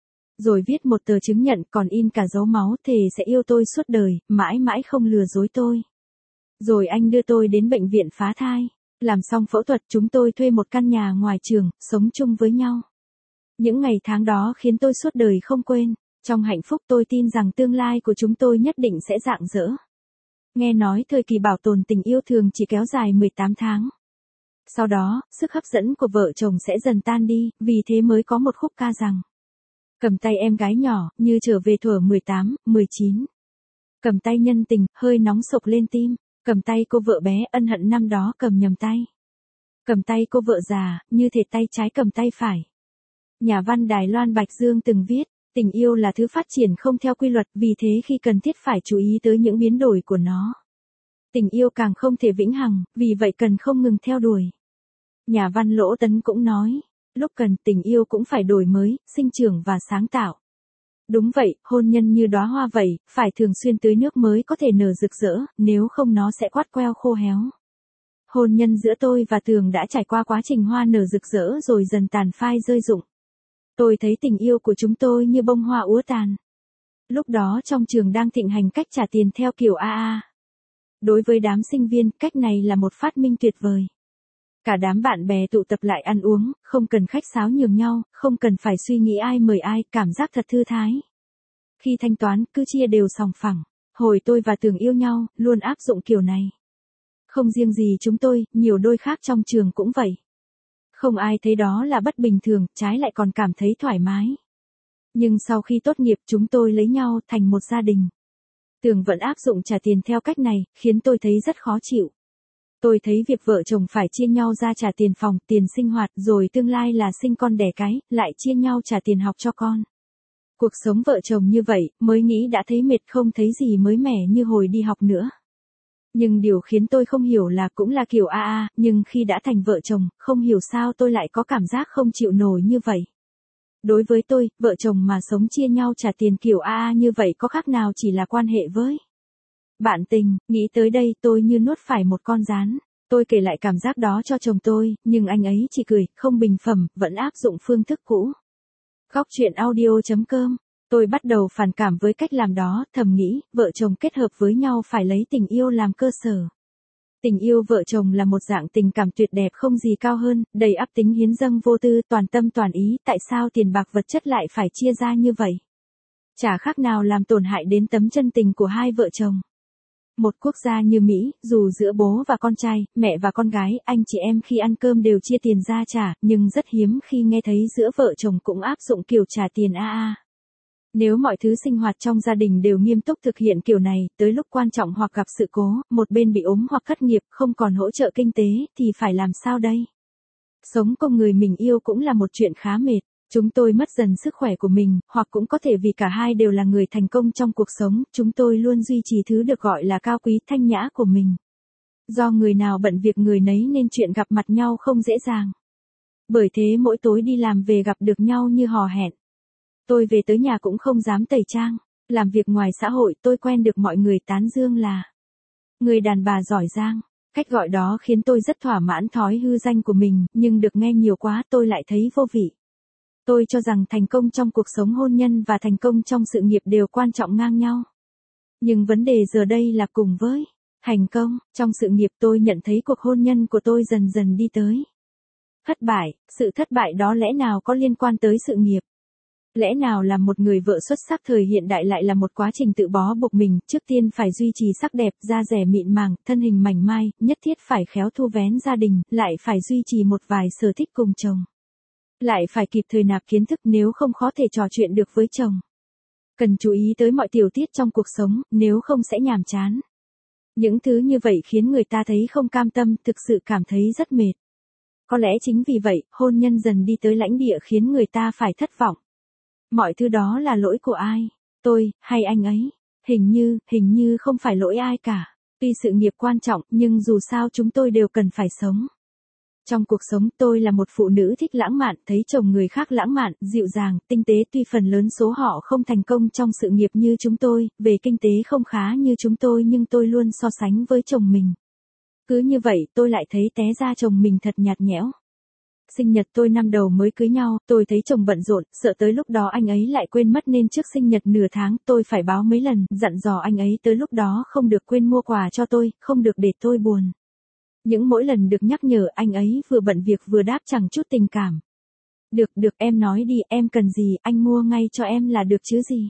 Speaker 1: Rồi viết một tờ chứng nhận còn in cả dấu máu thề sẽ yêu tôi suốt đời, mãi mãi không lừa dối tôi. Rồi anh đưa tôi đến bệnh viện phá thai. Làm xong phẫu thuật chúng tôi thuê một căn nhà ngoài trường, sống chung với nhau. Những ngày tháng đó khiến tôi suốt đời không quên. Trong hạnh phúc tôi tin rằng tương lai của chúng tôi nhất định sẽ rạng rỡ. Nghe nói thời kỳ bảo tồn tình yêu thường chỉ kéo dài 18 tháng. Sau đó, sức hấp dẫn của vợ chồng sẽ dần tan đi, vì thế mới có một khúc ca rằng: cầm tay em gái nhỏ, như trở về thuở 18, 19. Cầm tay nhân tình, hơi nóng sộc lên tim. Cầm tay cô vợ bé, ân hận năm đó cầm nhầm tay. Cầm tay cô vợ già, như thể tay trái cầm tay phải. Nhà văn Đài Loan Bạch Dương từng viết, tình yêu là thứ phát triển không theo quy luật, vì thế khi cần thiết phải chú ý tới những biến đổi của nó. Tình yêu càng không thể vĩnh hằng, vì vậy cần không ngừng theo đuổi. Nhà văn Lỗ Tấn cũng nói, lúc cần tình yêu cũng phải đổi mới, sinh trưởng và sáng tạo. Đúng vậy, hôn nhân như đóa hoa vậy, phải thường xuyên tưới nước mới có thể nở rực rỡ, nếu không nó sẽ quát queo khô héo. Hôn nhân giữa tôi và Tường đã trải qua quá trình hoa nở rực rỡ rồi dần tàn phai rơi rụng. Tôi thấy tình yêu của chúng tôi như bông hoa úa tàn. Lúc đó trong trường đang thịnh hành cách trả tiền theo kiểu AA. Đối với đám sinh viên, cách này là một phát minh tuyệt vời. Cả đám bạn bè tụ tập lại ăn uống, không cần khách sáo nhường nhau, không cần phải suy nghĩ ai mời ai, cảm giác thật thư thái. Khi thanh toán, cứ chia đều sòng phẳng. Hồi tôi và Tường yêu nhau, luôn áp dụng kiểu này. Không riêng gì chúng tôi, nhiều đôi khác trong trường cũng vậy. Không ai thấy đó là bất bình thường, trái lại còn cảm thấy thoải mái. Nhưng sau khi tốt nghiệp chúng tôi lấy nhau thành một gia đình. Tường vẫn áp dụng trả tiền theo cách này, khiến tôi thấy rất khó chịu. Tôi thấy việc vợ chồng phải chia nhau ra trả tiền phòng, tiền sinh hoạt, rồi tương lai là sinh con đẻ cái, lại chia nhau trả tiền học cho con. Cuộc sống vợ chồng như vậy, mới nghĩ đã thấy mệt, không thấy gì mới mẻ như hồi đi học nữa. Nhưng điều khiến tôi không hiểu là cũng là kiểu AA, nhưng khi đã thành vợ chồng, không hiểu sao tôi lại có cảm giác không chịu nổi như vậy. Đối với tôi, vợ chồng mà sống chia nhau trả tiền kiểu AA như vậy có khác nào, chỉ là quan hệ với bạn tình. Nghĩ tới đây tôi như nuốt phải một con gián. Tôi kể lại cảm giác đó cho chồng tôi, nhưng anh ấy chỉ cười, không bình phẩm, vẫn áp dụng phương thức cũ. Góc truyện audio.com. Tôi bắt đầu phản cảm với cách làm đó, thầm nghĩ, vợ chồng kết hợp với nhau phải lấy tình yêu làm cơ sở. Tình yêu vợ chồng là một dạng tình cảm tuyệt đẹp không gì cao hơn, đầy ắp tính hiến dâng vô tư, toàn tâm toàn ý, tại sao tiền bạc vật chất lại phải chia ra như vậy? Chả khác nào làm tổn hại đến tấm chân tình của hai vợ chồng. Một quốc gia như Mỹ, dù giữa bố và con trai, mẹ và con gái, anh chị em khi ăn cơm đều chia tiền ra trả, nhưng rất hiếm khi nghe thấy giữa vợ chồng cũng áp dụng kiểu trả tiền AA. Nếu mọi thứ sinh hoạt trong gia đình đều nghiêm túc thực hiện kiểu này, tới lúc quan trọng hoặc gặp sự cố, một bên bị ốm hoặc thất nghiệp, không còn hỗ trợ kinh tế, thì phải làm sao đây? Sống cùng người mình yêu cũng là một chuyện khá mệt. Chúng tôi mất dần sức khỏe của mình, hoặc cũng có thể vì cả hai đều là người thành công trong cuộc sống, chúng tôi luôn duy trì thứ được gọi là cao quý thanh nhã của mình. Do người nào bận việc người nấy nên chuyện gặp mặt nhau không dễ dàng. Bởi thế mỗi tối đi làm về gặp được nhau như hò hẹn. Tôi về tới nhà cũng không dám tẩy trang. Làm việc ngoài xã hội tôi quen được mọi người tán dương là người đàn bà giỏi giang. Cách gọi đó khiến tôi rất thỏa mãn thói hư danh của mình, nhưng được nghe nhiều quá tôi lại thấy vô vị. Tôi cho rằng thành công trong cuộc sống hôn nhân và thành công trong sự nghiệp đều quan trọng ngang nhau. Nhưng vấn đề giờ đây là cùng với thành công, trong sự nghiệp tôi nhận thấy cuộc hôn nhân của tôi dần dần đi tới thất bại, sự thất bại đó lẽ nào có liên quan tới sự nghiệp? Lẽ nào là một người vợ xuất sắc thời hiện đại lại là một quá trình tự bó buộc mình, trước tiên phải duy trì sắc đẹp, da dẻ mịn màng, thân hình mảnh mai, nhất thiết phải khéo thu vén gia đình, lại phải duy trì một vài sở thích cùng chồng. Lại phải kịp thời nạp kiến thức nếu không khó thể trò chuyện được với chồng. Cần chú ý tới mọi tiểu tiết trong cuộc sống, nếu không sẽ nhàm chán. Những thứ như vậy khiến người ta thấy không cam tâm, thực sự cảm thấy rất mệt. Có lẽ chính vì vậy, hôn nhân dần đi tới lãnh địa khiến người ta phải thất vọng. Mọi thứ đó là lỗi của ai? Tôi, hay anh ấy? Hình như không phải lỗi ai cả. Tuy sự nghiệp quan trọng, nhưng dù sao chúng tôi đều cần phải sống. Trong cuộc sống tôi là một phụ nữ thích lãng mạn, thấy chồng người khác lãng mạn, dịu dàng, tinh tế, tuy phần lớn số họ không thành công trong sự nghiệp như chúng tôi, về kinh tế không khá như chúng tôi nhưng tôi luôn so sánh với chồng mình. Cứ như vậy tôi lại thấy té ra chồng mình thật nhạt nhẽo. Sinh nhật tôi năm đầu mới cưới nhau, tôi thấy chồng bận rộn, sợ tới lúc đó anh ấy lại quên mất nên trước sinh nhật nửa tháng tôi phải báo mấy lần, dặn dò anh ấy tới lúc đó không được quên mua quà cho tôi, không được để tôi buồn. Những mỗi lần được nhắc nhở anh ấy vừa bận việc vừa đáp chẳng chút tình cảm. Được em nói đi, em cần gì, anh mua ngay cho em là được chứ gì.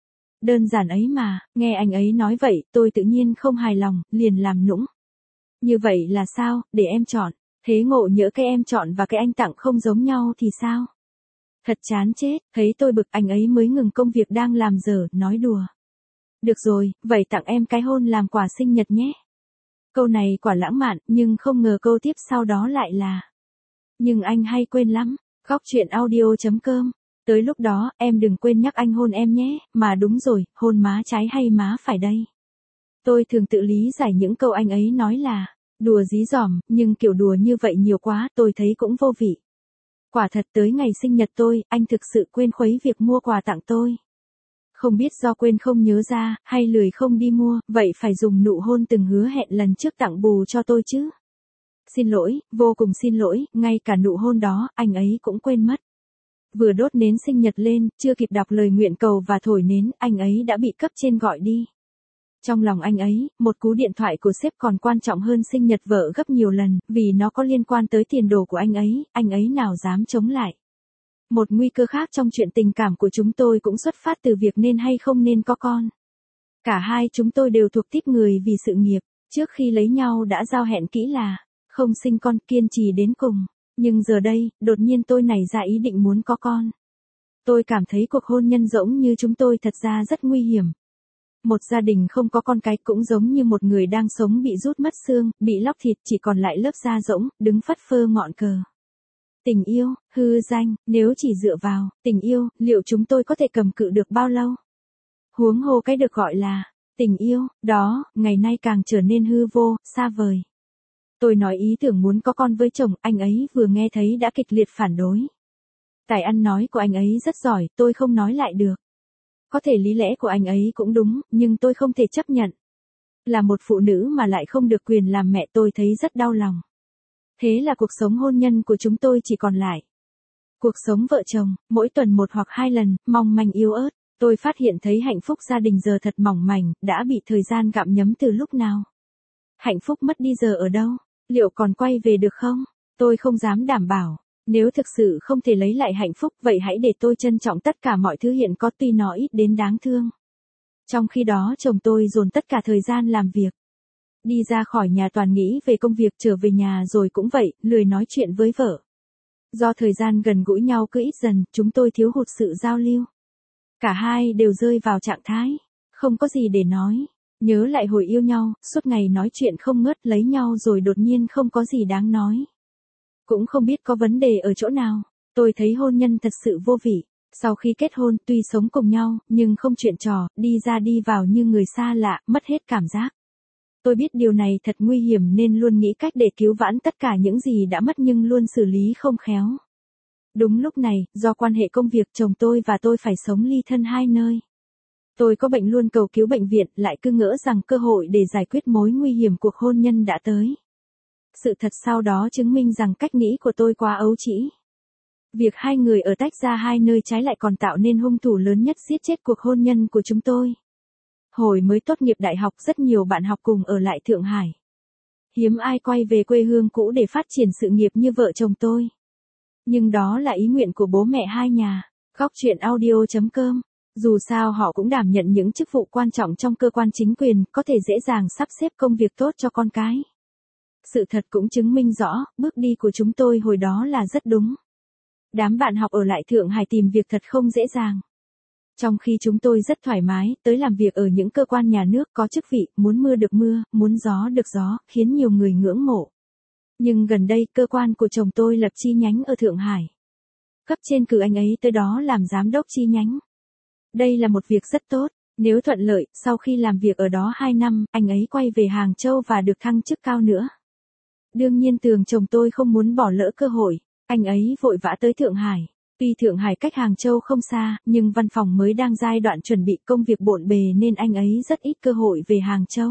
Speaker 1: Đơn giản ấy mà, nghe anh ấy nói vậy, tôi tự nhiên không hài lòng, liền làm nũng. Như vậy là sao, để em chọn. Thế ngộ nhỡ cái em chọn và cái anh tặng không giống nhau thì sao? Thật chán chết, thấy tôi bực anh ấy mới ngừng công việc đang làm dở, nói đùa. Được rồi, vậy tặng em cái hôn làm quà sinh nhật nhé. Câu này quả lãng mạn, nhưng không ngờ câu tiếp sau đó lại là nhưng anh hay quên lắm. Góc truyện audio.com. Tới lúc đó, em đừng quên nhắc anh hôn em nhé, mà đúng rồi, hôn má trái hay má phải đây. Tôi thường tự lý giải những câu anh ấy nói là đùa dí dỏm, nhưng kiểu đùa như vậy nhiều quá, tôi thấy cũng vô vị. Quả thật tới ngày sinh nhật tôi, anh thực sự quên khuấy việc mua quà tặng tôi. Không biết do quên không nhớ ra, hay lười không đi mua, vậy phải dùng nụ hôn từng hứa hẹn lần trước tặng bù cho tôi chứ. Xin lỗi, vô cùng xin lỗi, ngay cả nụ hôn đó, anh ấy cũng quên mất. Vừa đốt nến sinh nhật lên, chưa kịp đọc lời nguyện cầu và thổi nến, anh ấy đã bị cấp trên gọi đi. Trong lòng anh ấy, một cú điện thoại của sếp còn quan trọng hơn sinh nhật vợ gấp nhiều lần, vì nó có liên quan tới tiền đồ của anh ấy nào dám chống lại. Một nguy cơ khác trong chuyện tình cảm của chúng tôi cũng xuất phát từ việc nên hay không nên có con. Cả hai chúng tôi đều thuộc típ người vì sự nghiệp, trước khi lấy nhau đã giao hẹn kỹ là không sinh con, kiên trì đến cùng. Nhưng giờ đây, đột nhiên tôi nảy ra ý định muốn có con. Tôi cảm thấy cuộc hôn nhân rỗng như chúng tôi thật ra rất nguy hiểm. Một gia đình không có con cái cũng giống như một người đang sống bị rút mất xương, bị lóc thịt chỉ còn lại lớp da rỗng, đứng phất phơ ngọn cờ. Tình yêu, hư danh, nếu chỉ dựa vào tình yêu, liệu chúng tôi có thể cầm cự được bao lâu? Huống hồ cái được gọi là tình yêu, đó, ngày nay càng trở nên hư vô, xa vời. Tôi nói ý tưởng muốn có con với chồng, anh ấy vừa nghe thấy đã kịch liệt phản đối. Tài ăn nói của anh ấy rất giỏi, tôi không nói lại được. Có thể lý lẽ của anh ấy cũng đúng, nhưng tôi không thể chấp nhận. Là một phụ nữ mà lại không được quyền làm mẹ, tôi thấy rất đau lòng. Thế là cuộc sống hôn nhân của chúng tôi chỉ còn lại cuộc sống vợ chồng, mỗi tuần 1 hoặc 2 lần, mong manh yếu ớt. Tôi phát hiện thấy hạnh phúc gia đình giờ thật mỏng mảnh, đã bị thời gian gặm nhấm từ lúc nào. Hạnh phúc mất đi giờ ở đâu? Liệu còn quay về được không? Tôi không dám đảm bảo. Nếu thực sự không thể lấy lại hạnh phúc, vậy hãy để tôi trân trọng tất cả mọi thứ hiện có tuy nó ít đến đáng thương. Trong khi đó chồng tôi dồn tất cả thời gian làm việc. Đi ra khỏi nhà toàn nghĩ về công việc, trở về nhà rồi cũng vậy, lười nói chuyện với vợ. Do thời gian gần gũi nhau cứ ít dần, chúng tôi thiếu hụt sự giao lưu. Cả hai đều rơi vào trạng thái không có gì để nói. Nhớ lại hồi yêu nhau, suốt ngày nói chuyện không ngớt, lấy nhau rồi đột nhiên không có gì đáng nói. Cũng không biết có vấn đề ở chỗ nào. Tôi thấy hôn nhân thật sự vô vị. Sau khi kết hôn, tuy sống cùng nhau, nhưng không chuyện trò, đi ra đi vào như người xa lạ, mất hết cảm giác. Tôi biết điều này thật nguy hiểm nên luôn nghĩ cách để cứu vãn tất cả những gì đã mất nhưng luôn xử lý không khéo. Đúng lúc này, do quan hệ công việc chồng tôi và tôi phải sống ly thân hai nơi. Tôi có bệnh luôn cầu cứu bệnh viện, lại cứ ngỡ rằng cơ hội để giải quyết mối nguy hiểm cuộc hôn nhân đã tới. Sự thật sau đó chứng minh rằng cách nghĩ của tôi quá ấu trĩ. Việc hai người ở tách ra hai nơi trái lại còn tạo nên hung thủ lớn nhất giết chết cuộc hôn nhân của chúng tôi. Hồi mới tốt nghiệp đại học, rất nhiều bạn học cùng ở lại Thượng Hải. Hiếm ai quay về quê hương cũ để phát triển sự nghiệp như vợ chồng tôi. Nhưng đó là ý nguyện của bố mẹ hai nhà. Góc chuyện audio.com. Dù sao họ cũng đảm nhận những chức vụ quan trọng trong cơ quan chính quyền, có thể dễ dàng sắp xếp công việc tốt cho con cái. Sự thật cũng chứng minh rõ, bước đi của chúng tôi hồi đó là rất đúng. Đám bạn học ở lại Thượng Hải tìm việc thật không dễ dàng. Trong khi chúng tôi rất thoải mái, tới làm việc ở những cơ quan nhà nước có chức vị, muốn mưa được mưa, muốn gió được gió, khiến nhiều người ngưỡng mộ. Nhưng gần đây, cơ quan của chồng tôi lập chi nhánh ở Thượng Hải. Cấp trên cử anh ấy tới đó làm giám đốc chi nhánh. Đây là một việc rất tốt. Nếu thuận lợi, sau khi làm việc ở đó 2 năm, anh ấy quay về Hàng Châu và được thăng chức cao nữa. Đương nhiên Tường chồng tôi không muốn bỏ lỡ cơ hội. Anh ấy vội vã tới Thượng Hải. Tuy Thượng Hải cách Hàng Châu không xa, nhưng văn phòng mới đang giai đoạn chuẩn bị, công việc bộn bề nên anh ấy rất ít cơ hội về Hàng Châu.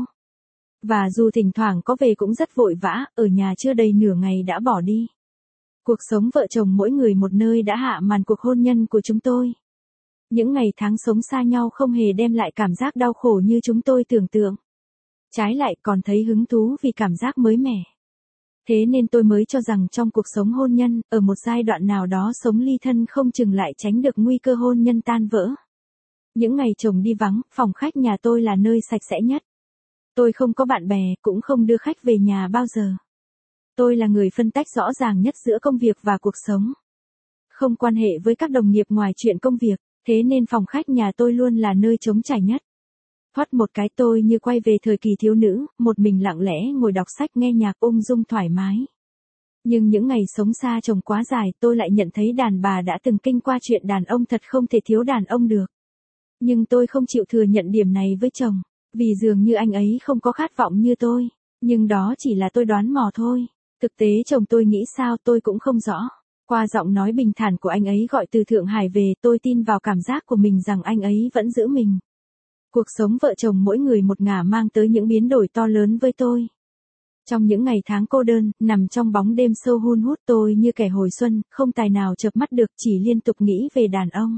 Speaker 1: Và dù thỉnh thoảng có về cũng rất vội vã, ở nhà chưa đầy nửa ngày đã bỏ đi. Cuộc sống vợ chồng mỗi người một nơi đã hạ màn cuộc hôn nhân của chúng tôi. Những ngày tháng sống xa nhau không hề đem lại cảm giác đau khổ như chúng tôi tưởng tượng. Trái lại còn thấy hứng thú vì cảm giác mới mẻ. Thế nên tôi mới cho rằng trong cuộc sống hôn nhân, ở một giai đoạn nào đó sống ly thân không chừng lại tránh được nguy cơ hôn nhân tan vỡ. Những ngày chồng đi vắng, phòng khách nhà tôi là nơi sạch sẽ nhất. Tôi không có bạn bè, cũng không đưa khách về nhà bao giờ. Tôi là người phân tách rõ ràng nhất giữa công việc và cuộc sống. Không quan hệ với các đồng nghiệp ngoài chuyện công việc, thế nên phòng khách nhà tôi luôn là nơi trống trải nhất. Thoát một cái tôi như quay về thời kỳ thiếu nữ, một mình lặng lẽ ngồi đọc sách nghe nhạc ung dung thoải mái. Nhưng những ngày sống xa chồng quá dài tôi lại nhận thấy đàn bà đã từng kinh qua chuyện đàn ông thật không thể thiếu đàn ông được. Nhưng tôi không chịu thừa nhận điểm này với chồng, vì dường như anh ấy không có khát vọng như tôi. Nhưng đó chỉ là tôi đoán mò thôi. Thực tế chồng tôi nghĩ sao tôi cũng không rõ. Qua giọng nói bình thản của anh ấy gọi từ Thượng Hải về, tôi tin vào cảm giác của mình rằng anh ấy vẫn giữ mình. Cuộc sống vợ chồng mỗi người một ngả mang tới những biến đổi to lớn với tôi. Trong những ngày tháng cô đơn, nằm trong bóng đêm sâu hun hút tôi như kẻ hồi xuân, không tài nào chợp mắt được, chỉ liên tục nghĩ về đàn ông.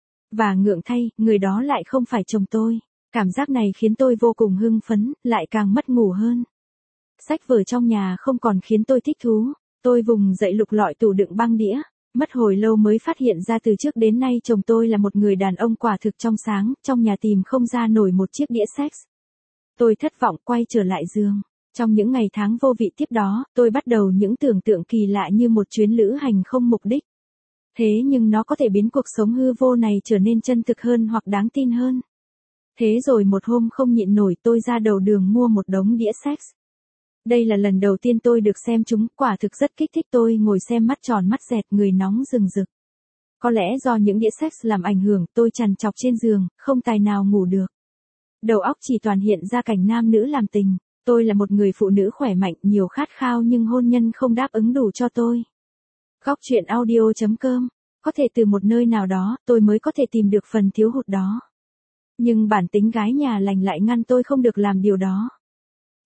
Speaker 1: Và ngượng thay, người đó lại không phải chồng tôi. Cảm giác này khiến tôi vô cùng hưng phấn, lại càng mất ngủ hơn. Sách vở trong nhà không còn khiến tôi thích thú. Tôi vùng dậy lục lọi tủ đựng băng đĩa. Mất hồi lâu mới phát hiện ra từ trước đến nay chồng tôi là một người đàn ông quả thực trong sáng, trong nhà tìm không ra nổi một chiếc đĩa sex. Tôi thất vọng quay trở lại giường. Trong những ngày tháng vô vị tiếp đó, tôi bắt đầu những tưởng tượng kỳ lạ như một chuyến lữ hành không mục đích. Thế nhưng nó có thể biến cuộc sống hư vô này trở nên chân thực hơn hoặc đáng tin hơn. Thế rồi một hôm không nhịn nổi tôi ra đầu đường mua một đống đĩa sex. Đây là lần đầu tiên tôi được xem chúng, quả thực rất kích thích, tôi ngồi xem mắt tròn mắt dẹt, người nóng rừng rực. Có lẽ do những đĩa sex làm ảnh hưởng, tôi trằn trọc trên giường, không tài nào ngủ được. Đầu óc chỉ toàn hiện ra cảnh nam nữ làm tình. Tôi là một người phụ nữ khỏe mạnh, nhiều khát khao nhưng hôn nhân không đáp ứng đủ cho tôi. Góc chuyện audio.com. Có thể từ một nơi nào đó, tôi mới có thể tìm được phần thiếu hụt đó. Nhưng bản tính gái nhà lành lại ngăn tôi không được làm điều đó.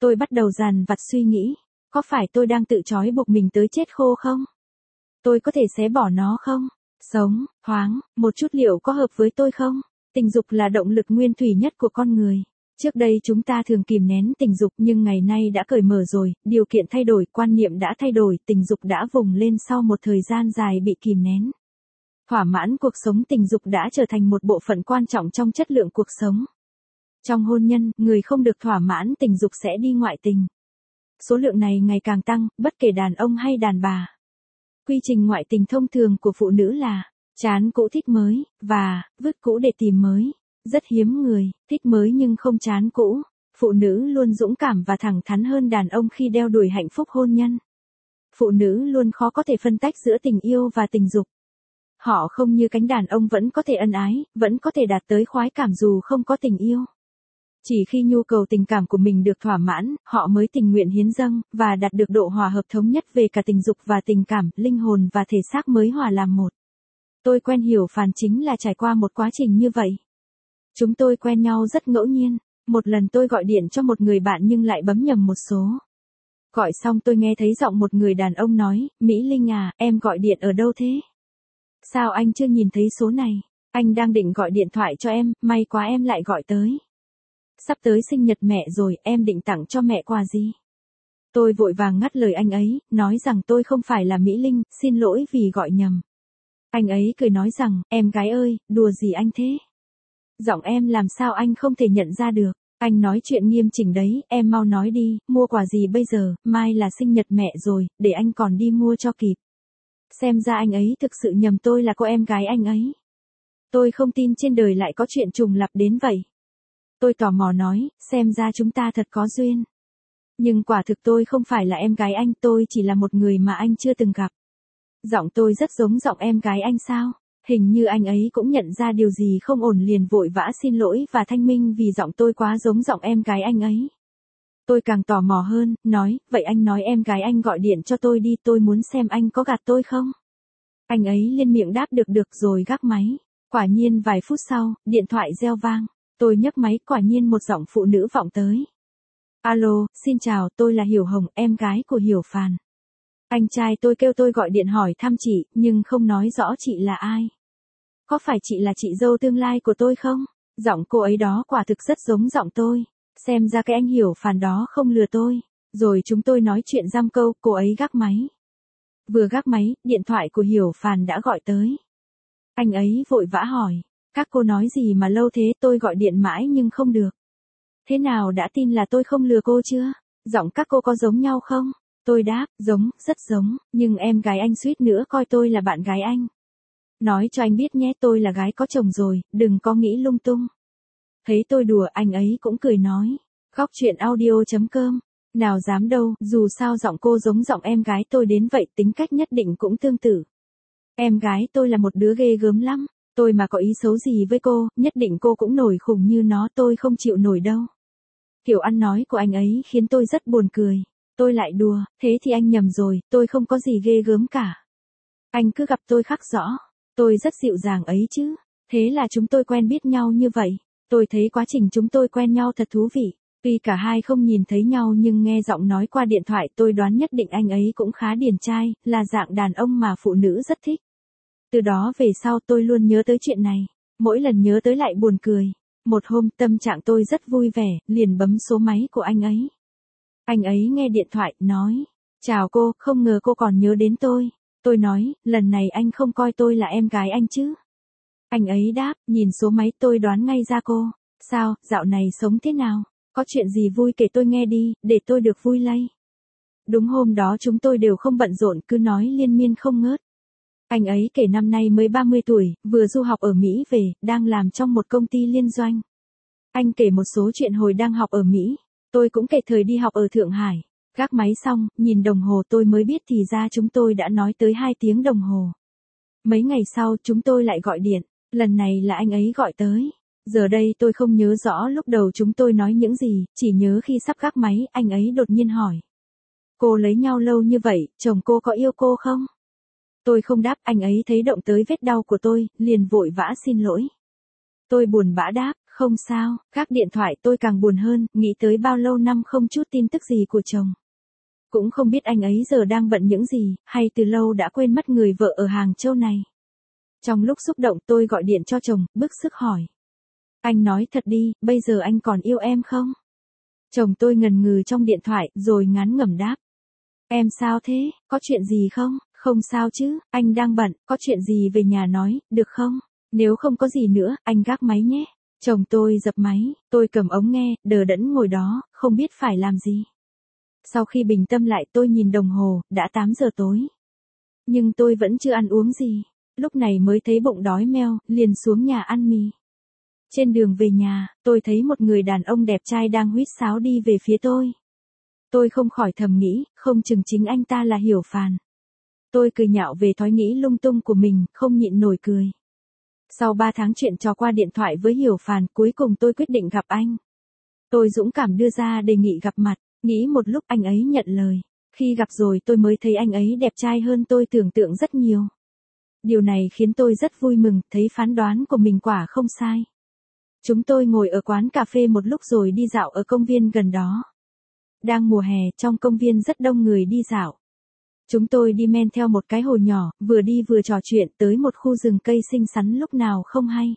Speaker 1: Tôi bắt đầu dằn vặt suy nghĩ, có phải tôi đang tự trói buộc mình tới chết khô không? Tôi có thể xé bỏ nó không? Sống, thoáng, một chút liệu có hợp với tôi không? Tình dục là động lực nguyên thủy nhất của con người. Trước đây chúng ta thường kìm nén tình dục nhưng ngày nay đã cởi mở rồi, điều kiện thay đổi, quan niệm đã thay đổi, tình dục đã vùng lên sau một thời gian dài bị kìm nén. Thỏa mãn cuộc sống tình dục đã trở thành một bộ phận quan trọng trong chất lượng cuộc sống. Trong hôn nhân, người không được thỏa mãn tình dục sẽ đi ngoại tình. Số lượng này ngày càng tăng, bất kể đàn ông hay đàn bà. Quy trình ngoại tình thông thường của phụ nữ là chán cũ thích mới, và vứt cũ để tìm mới. Rất hiếm người thích mới nhưng không chán cũ. Phụ nữ luôn dũng cảm và thẳng thắn hơn đàn ông khi đeo đuổi hạnh phúc hôn nhân. Phụ nữ luôn khó có thể phân tách giữa tình yêu và tình dục. Họ không như cánh đàn ông vẫn có thể ân ái, vẫn có thể đạt tới khoái cảm dù không có tình yêu. Chỉ khi nhu cầu tình cảm của mình được thỏa mãn, họ mới tình nguyện hiến dâng, và đạt được độ hòa hợp thống nhất về cả tình dục và tình cảm, linh hồn và thể xác mới hòa làm một. Tôi quen Hiểu Phàn chính là trải qua một quá trình như vậy. Chúng tôi quen nhau rất ngẫu nhiên. Một lần tôi gọi điện cho một người bạn nhưng lại bấm nhầm một số. Gọi xong tôi nghe thấy giọng một người đàn ông nói, Mỹ Linh à, em gọi điện ở đâu thế? Sao anh chưa nhìn thấy số này? Anh đang định gọi điện thoại cho em, may quá em lại gọi tới. Sắp tới sinh nhật mẹ rồi, em định tặng cho mẹ quà gì? Tôi vội vàng ngắt lời anh ấy, nói rằng tôi không phải là Mỹ Linh, xin lỗi vì gọi nhầm. Anh ấy cười nói rằng, em gái ơi, đùa gì anh thế? Giọng em làm sao anh không thể nhận ra được? Anh nói chuyện nghiêm chỉnh đấy, em mau nói đi, mua quà gì bây giờ, mai là sinh nhật mẹ rồi, để anh còn đi mua cho kịp. Xem ra anh ấy thực sự nhầm tôi là cô em gái anh ấy. Tôi không tin trên đời lại có chuyện trùng lặp đến vậy. Tôi tò mò nói, xem ra chúng ta thật có duyên. Nhưng quả thực tôi không phải là em gái anh, tôi chỉ là một người mà anh chưa từng gặp. Giọng tôi rất giống giọng em gái anh sao? Hình như anh ấy cũng nhận ra điều gì không ổn liền vội vã xin lỗi và thanh minh vì giọng tôi quá giống giọng em gái anh ấy. Tôi càng tò mò hơn, nói, vậy anh nói em gái anh gọi điện cho tôi đi, tôi muốn xem anh có gạt tôi không? Anh ấy liên miệng đáp được rồi gác máy. Quả nhiên vài phút sau, điện thoại reo vang. Tôi nhấc máy, quả nhiên một giọng phụ nữ vọng tới. Alo, xin chào, tôi là Hiểu Hồng, em gái của Hiểu Phàn. Anh trai tôi kêu tôi gọi điện hỏi thăm chị, nhưng không nói rõ chị là ai. Có phải chị là chị dâu tương lai của tôi không? Giọng cô ấy đó quả thực rất giống giọng tôi. Xem ra cái anh Hiểu Phàn đó không lừa tôi. Rồi chúng tôi nói chuyện giam câu, cô ấy gác máy. Vừa gác máy, điện thoại của Hiểu Phàn đã gọi tới. Anh ấy vội vã hỏi, các cô nói gì mà lâu thế, tôi gọi điện mãi nhưng không được. Thế nào đã tin là tôi không lừa cô chưa? Giọng các cô có giống nhau không? Tôi đáp, giống, rất giống, nhưng em gái anh suýt nữa coi tôi là bạn gái anh. Nói cho anh biết nhé, tôi là gái có chồng rồi, đừng có nghĩ lung tung. Thấy tôi đùa, anh ấy cũng cười nói, góc chuyện audio.com, nào dám đâu, dù sao giọng cô giống giọng em gái tôi đến vậy, tính cách nhất định cũng tương tự. Em gái tôi là một đứa ghê gớm lắm, tôi mà có ý xấu gì với cô, nhất định cô cũng nổi khùng như nó, tôi không chịu nổi đâu. Kiểu ăn nói của anh ấy khiến tôi rất buồn cười. Tôi lại đùa, thế thì anh nhầm rồi, tôi không có gì ghê gớm cả. Anh cứ gặp tôi khắc rõ, tôi rất dịu dàng ấy chứ. Thế là chúng tôi quen biết nhau như vậy. Tôi thấy quá trình chúng tôi quen nhau thật thú vị. Tuy cả hai không nhìn thấy nhau nhưng nghe giọng nói qua điện thoại tôi đoán nhất định anh ấy cũng khá điển trai, là dạng đàn ông mà phụ nữ rất thích. Từ đó về sau tôi luôn nhớ tới chuyện này. Mỗi lần nhớ tới lại buồn cười. Một hôm tâm trạng tôi rất vui vẻ, liền bấm số máy của anh ấy. Anh ấy nghe điện thoại, nói, chào cô, không ngờ cô còn nhớ đến tôi. Tôi nói, lần này anh không coi tôi là em gái anh chứ. Anh ấy đáp, nhìn số máy tôi đoán ngay ra cô. Sao, dạo này sống thế nào? Có chuyện gì vui kể tôi nghe đi, để tôi được vui lây. Đúng hôm đó chúng tôi đều không bận rộn, cứ nói liên miên không ngớt. Anh ấy kể năm nay mới 30 tuổi, vừa du học ở Mỹ về, đang làm trong một công ty liên doanh. Anh kể một số chuyện hồi đang học ở Mỹ. Tôi cũng kể thời đi học ở Thượng Hải. Gác máy xong, nhìn đồng hồ tôi mới biết thì ra chúng tôi đã nói tới 2 tiếng đồng hồ. Mấy ngày sau chúng tôi lại gọi điện. Lần này là anh ấy gọi tới. Giờ đây tôi không nhớ rõ lúc đầu chúng tôi nói những gì, chỉ nhớ khi sắp gác máy, anh ấy đột nhiên hỏi. Cô lấy nhau lâu như vậy, chồng cô có yêu cô không? Tôi không đáp, anh ấy thấy động tới vết đau của tôi, liền vội vã xin lỗi. Tôi buồn bã đáp, Không sao, gác điện thoại tôi càng buồn hơn, nghĩ tới bao lâu năm không chút tin tức gì của chồng. Cũng không biết anh ấy giờ đang bận những gì, hay từ lâu đã quên mất người vợ ở Hàng Châu này. Trong lúc xúc động tôi gọi điện cho chồng, bức xúc hỏi. Anh nói thật đi, bây giờ anh còn yêu em không? Chồng tôi ngần ngừ trong điện thoại, rồi ngán ngẩm đáp. Em sao thế, có chuyện gì không? Không sao chứ, anh đang bận, có chuyện gì về nhà nói, được không? Nếu không có gì nữa, anh gác máy nhé. Chồng tôi dập máy, tôi cầm ống nghe, đờ đẫn ngồi đó, không biết phải làm gì. Sau khi bình tâm lại tôi nhìn đồng hồ, đã 8 giờ tối. Nhưng tôi vẫn chưa ăn uống gì. Lúc này mới thấy bụng đói meo, liền xuống nhà ăn mì. Trên đường về nhà, tôi thấy một người đàn ông đẹp trai đang huýt sáo đi về phía tôi. Tôi không khỏi thầm nghĩ, không chừng chính anh ta là Hiểu Phàn. Tôi cười nhạo về thói nghĩ lung tung của mình, không nhịn nổi cười. Sau 3 tháng chuyện trò qua điện thoại với Hiểu Phàn, cuối cùng tôi quyết định gặp anh. Tôi dũng cảm đưa ra đề nghị gặp mặt, nghĩ một lúc anh ấy nhận lời. Khi gặp rồi tôi mới thấy anh ấy đẹp trai hơn tôi tưởng tượng rất nhiều. Điều này khiến tôi rất vui mừng, thấy phán đoán của mình quả không sai. Chúng tôi ngồi ở quán cà phê một lúc rồi đi dạo ở công viên gần đó. Đang mùa hè, trong công viên rất đông người đi dạo. Chúng tôi đi men theo một cái hồ nhỏ, vừa đi vừa trò chuyện tới một khu rừng cây xinh xắn lúc nào không hay.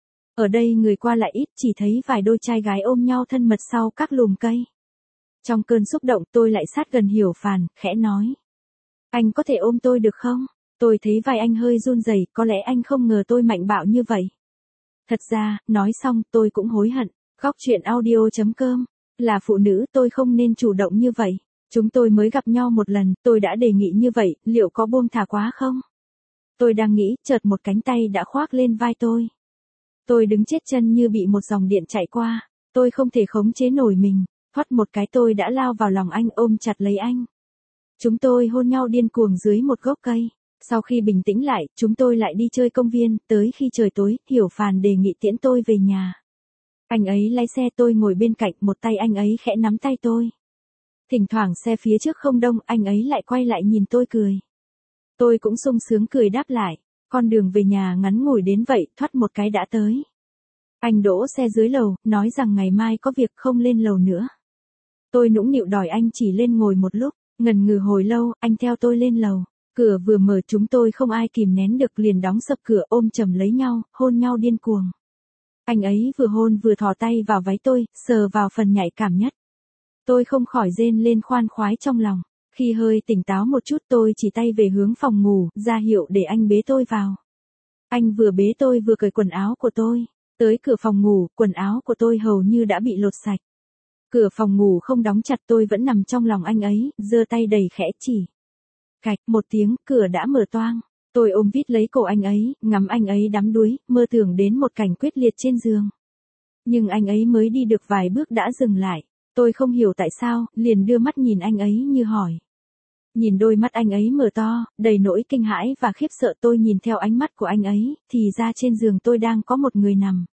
Speaker 1: Ở đây người qua lại ít, chỉ thấy vài đôi trai gái ôm nhau thân mật sau các lùm cây. Trong cơn xúc động tôi lại sát gần Hiểu Phàn, khẽ nói. Anh có thể ôm tôi được không? Tôi thấy vai anh hơi run rẩy, có lẽ anh không ngờ tôi mạnh bạo như vậy. Thật ra, nói xong tôi cũng hối hận. Góc truyện audio.com. Là phụ nữ tôi không nên chủ động như vậy. Chúng tôi mới gặp nhau một lần, tôi đã đề nghị như vậy, liệu có buông thả quá không? Tôi đang nghĩ, chợt một cánh tay đã khoác lên vai tôi. Tôi đứng chết chân như bị một dòng điện chạy qua. Tôi không thể khống chế nổi mình. Thoát một cái tôi đã lao vào lòng anh ôm chặt lấy anh. Chúng tôi hôn nhau điên cuồng dưới một gốc cây. Sau khi bình tĩnh lại, chúng tôi lại đi chơi công viên, tới khi trời tối, Hiểu Phàn đề nghị tiễn tôi về nhà. Anh ấy lái xe tôi ngồi bên cạnh, một tay anh ấy khẽ nắm tay tôi. Thỉnh thoảng xe phía trước không đông, anh ấy lại quay lại nhìn tôi cười. Tôi cũng sung sướng cười đáp lại. Con đường về nhà ngắn ngủi đến vậy, thoát một cái đã tới. Anh đỗ xe dưới lầu, nói rằng ngày mai có việc không lên lầu nữa. Tôi nũng nịu đòi anh chỉ lên ngồi một lúc, ngần ngừ hồi lâu, anh theo tôi lên lầu. Cửa vừa mở chúng tôi không ai kìm nén được liền đóng sập cửa ôm chầm lấy nhau, hôn nhau điên cuồng. Anh ấy vừa hôn vừa thò tay vào váy tôi, sờ vào phần nhạy cảm nhất. Tôi không khỏi rên lên khoan khoái trong lòng. Khi hơi tỉnh táo một chút tôi chỉ tay về hướng phòng ngủ, ra hiệu để anh bế tôi vào. Anh vừa bế tôi vừa cởi quần áo của tôi. Tới cửa phòng ngủ, quần áo của tôi hầu như đã bị lột sạch. Cửa phòng ngủ không đóng chặt tôi vẫn nằm trong lòng anh ấy, giơ tay đầy khẽ chỉ. Cạch, một tiếng, cửa đã mở toang. Tôi ôm vít lấy cổ anh ấy, ngắm anh ấy đắm đuối, mơ tưởng đến một cảnh quyết liệt trên giường. Nhưng anh ấy mới đi được vài bước đã dừng lại. Tôi không hiểu tại sao, liền đưa mắt nhìn anh ấy như hỏi. Nhìn đôi mắt anh ấy mở to, đầy nỗi kinh hãi và khiếp sợ tôi nhìn theo ánh mắt của anh ấy, thì ra trên giường tôi đang có một người nằm.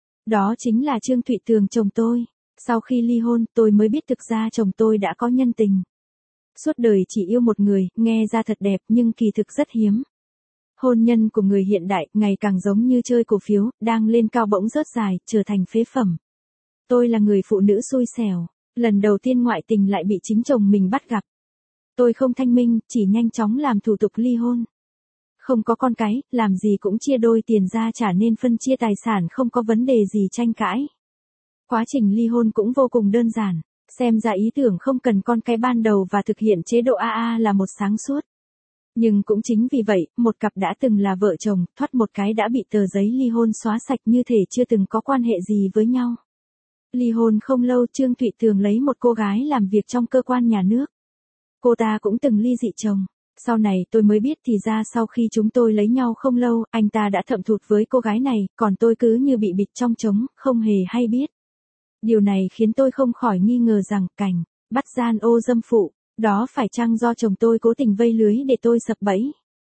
Speaker 1: Đó chính là Trương Thụy Tường chồng tôi. Sau khi ly hôn, tôi mới biết thực ra chồng tôi đã có nhân tình. Suốt đời chỉ yêu một người, nghe ra thật đẹp nhưng kỳ thực rất hiếm. Hôn nhân của người hiện đại ngày càng giống như chơi cổ phiếu, đang lên cao bỗng rớt dài, trở thành phế phẩm. Tôi là người phụ nữ xui xẻo, lần đầu tiên ngoại tình lại bị chính chồng mình bắt gặp. Tôi không thanh minh, chỉ nhanh chóng làm thủ tục ly hôn. Không có con cái, làm gì cũng chia đôi tiền ra trả nên phân chia tài sản không có vấn đề gì tranh cãi. Quá trình ly hôn cũng vô cùng đơn giản, xem ra ý tưởng không cần con cái ban đầu và thực hiện chế độ AA là một sáng suốt. Nhưng cũng chính vì vậy, một cặp đã từng là vợ chồng, thoát một cái đã bị tờ giấy ly hôn xóa sạch như thể chưa từng có quan hệ gì với nhau. Ly hôn không lâu Trương Thụy Tường lấy một cô gái làm việc trong cơ quan nhà nước. Cô ta cũng từng ly dị chồng. Sau này tôi mới biết thì ra sau khi chúng tôi lấy nhau không lâu, anh ta đã thậm thụt với cô gái này, còn tôi cứ như bị bịt trong trống, không hề hay biết. Điều này khiến tôi không khỏi nghi ngờ rằng, cảnh, bắt gian ô dâm phụ, đó phải chăng do chồng tôi cố tình vây lưới để tôi sập bẫy.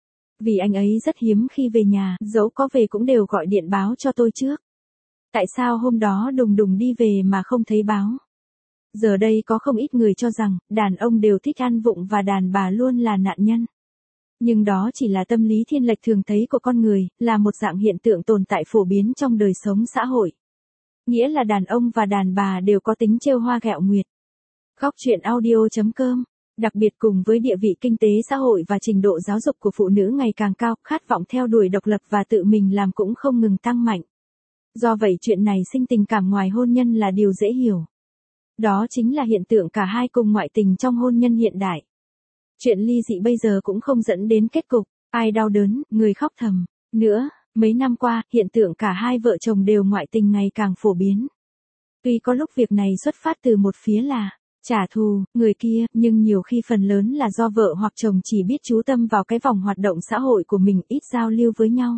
Speaker 1: Vì anh ấy rất hiếm khi về nhà, dẫu có về cũng đều gọi điện báo cho tôi trước. Tại sao hôm đó đùng đùng đi về mà không thấy báo? Giờ đây có không ít người cho rằng, đàn ông đều thích ăn vụng và đàn bà luôn là nạn nhân. Nhưng đó chỉ là tâm lý thiên lệch thường thấy của con người, là một dạng hiện tượng tồn tại phổ biến trong đời sống xã hội. Nghĩa là đàn ông và đàn bà đều có tính trêu hoa ghẹo nguyệt. Góc truyện audio.com. Đặc biệt cùng với địa vị kinh tế xã hội và trình độ giáo dục của phụ nữ ngày càng cao, khát vọng theo đuổi độc lập và tự mình làm cũng không ngừng tăng mạnh. Do vậy chuyện này sinh tình cảm ngoài hôn nhân là điều dễ hiểu. Đó chính là hiện tượng cả hai cùng ngoại tình trong hôn nhân hiện đại. Chuyện ly dị bây giờ cũng không dẫn đến kết cục, ai đau đớn, người khóc thầm. Nữa, mấy năm qua, hiện tượng cả hai vợ chồng đều ngoại tình ngày càng phổ biến. Tuy có lúc việc này xuất phát từ một phía là trả thù người kia, nhưng nhiều khi phần lớn là do vợ hoặc chồng chỉ biết chú tâm vào cái vòng hoạt động xã hội của mình, ít giao lưu với nhau.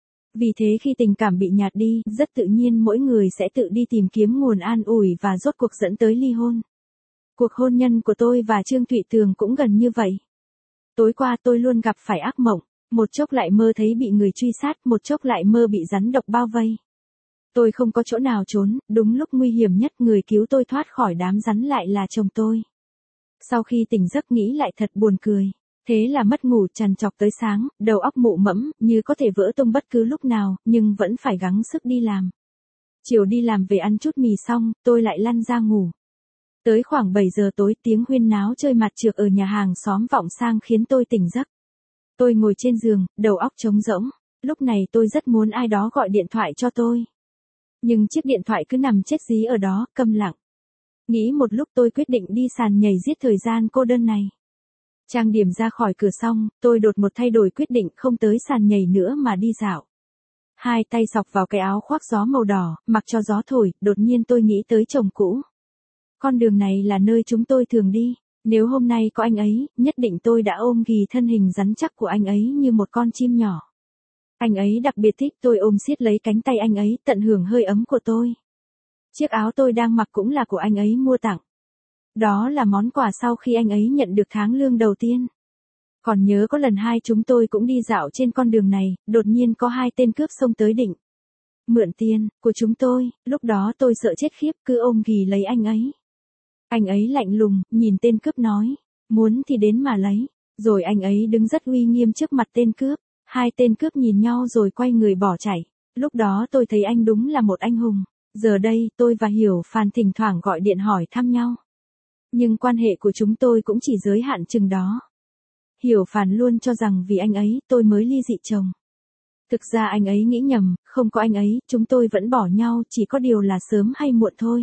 Speaker 1: Vì thế khi tình cảm bị nhạt đi, rất tự nhiên mỗi người sẽ tự đi tìm kiếm nguồn an ủi và rốt cuộc dẫn tới ly hôn. Cuộc hôn nhân của tôi và Trương Thụy Tường cũng gần như vậy. Tối qua tôi luôn gặp phải ác mộng, một chốc lại mơ thấy bị người truy sát, một chốc lại mơ bị rắn độc bao vây. Tôi không có chỗ nào trốn, đúng lúc nguy hiểm nhất người cứu tôi thoát khỏi đám rắn lại là chồng tôi. Sau khi tỉnh giấc nghĩ lại thật buồn cười. Thế là mất ngủ trằn trọc tới sáng, đầu óc mụ mẫm, như có thể vỡ tung bất cứ lúc nào, nhưng vẫn phải gắng sức đi làm. Chiều đi làm về ăn chút mì xong, tôi lại lăn ra ngủ. Tới khoảng 7 giờ tối tiếng huyên náo chơi mặt trược ở nhà hàng xóm vọng sang khiến tôi tỉnh giấc. Tôi ngồi trên giường, đầu óc trống rỗng. Lúc này tôi rất muốn ai đó gọi điện thoại cho tôi. Nhưng chiếc điện thoại cứ nằm chết dí ở đó, câm lặng. Nghĩ một lúc tôi quyết định đi sàn nhảy giết thời gian cô đơn này. Trang điểm ra khỏi cửa xong, tôi đột một thay đổi quyết định không tới sàn nhảy nữa mà đi dạo. Hai tay xọc vào cái áo khoác gió màu đỏ, mặc cho gió thổi, đột nhiên tôi nghĩ tới chồng cũ. Con đường này là nơi chúng tôi thường đi, nếu hôm nay có anh ấy, nhất định tôi đã ôm ghì thân hình rắn chắc của anh ấy như một con chim nhỏ. Anh ấy đặc biệt thích tôi ôm siết lấy cánh tay anh ấy, tận hưởng hơi ấm của tôi. Chiếc áo tôi đang mặc cũng là của anh ấy mua tặng. Đó là món quà sau khi anh ấy nhận được tháng lương đầu tiên. Còn nhớ có lần hai chúng tôi cũng đi dạo trên con đường này, đột nhiên có hai tên cướp xông tới định mượn tiền của chúng tôi, lúc đó tôi sợ chết khiếp cứ ôm ghì lấy anh ấy. Anh ấy lạnh lùng, nhìn tên cướp nói, muốn thì đến mà lấy, rồi anh ấy đứng rất uy nghiêm trước mặt tên cướp, hai tên cướp nhìn nhau rồi quay người bỏ chạy. Lúc đó tôi thấy anh đúng là một anh hùng, giờ đây tôi và Hiểu Phàn thỉnh thoảng gọi điện hỏi thăm nhau. Nhưng quan hệ của chúng tôi cũng chỉ giới hạn chừng đó. Hiểu Phàn luôn cho rằng vì anh ấy tôi mới ly dị chồng. Thực ra anh ấy nghĩ nhầm, không có anh ấy, chúng tôi vẫn bỏ nhau, chỉ có điều là sớm hay muộn thôi.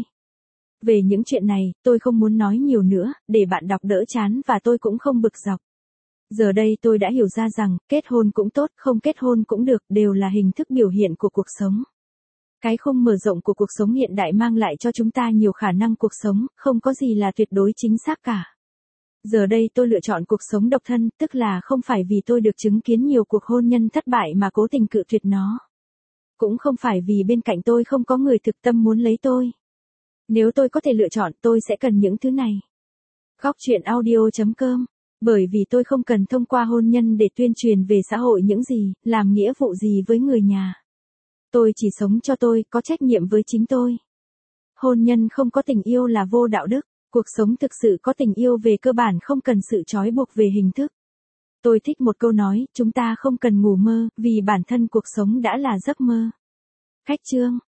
Speaker 1: Về những chuyện này, tôi không muốn nói nhiều nữa, để bạn đọc đỡ chán và tôi cũng không bực dọc. Giờ đây tôi đã hiểu ra rằng, kết hôn cũng tốt, không kết hôn cũng được, đều là hình thức biểu hiện của cuộc sống. Cái khung mở rộng của cuộc sống hiện đại mang lại cho chúng ta nhiều khả năng cuộc sống, không có gì là tuyệt đối chính xác cả. Giờ đây tôi lựa chọn cuộc sống độc thân, tức là không phải vì tôi được chứng kiến nhiều cuộc hôn nhân thất bại mà cố tình cự tuyệt nó. Cũng không phải vì bên cạnh tôi không có người thực tâm muốn lấy tôi. Nếu tôi có thể lựa chọn, tôi sẽ cần những thứ này. Góc truyện audio.com. Bởi vì tôi không cần thông qua hôn nhân để tuyên truyền về xã hội những gì, làm nghĩa vụ gì với người nhà. Tôi chỉ sống cho tôi, có trách nhiệm với chính tôi. Hôn nhân không có tình yêu là vô đạo đức. Cuộc sống thực sự có tình yêu về cơ bản không cần sự trói buộc về hình thức. Tôi thích một câu nói, chúng ta không cần ngủ mơ, vì bản thân cuộc sống đã là giấc mơ. Khách chương.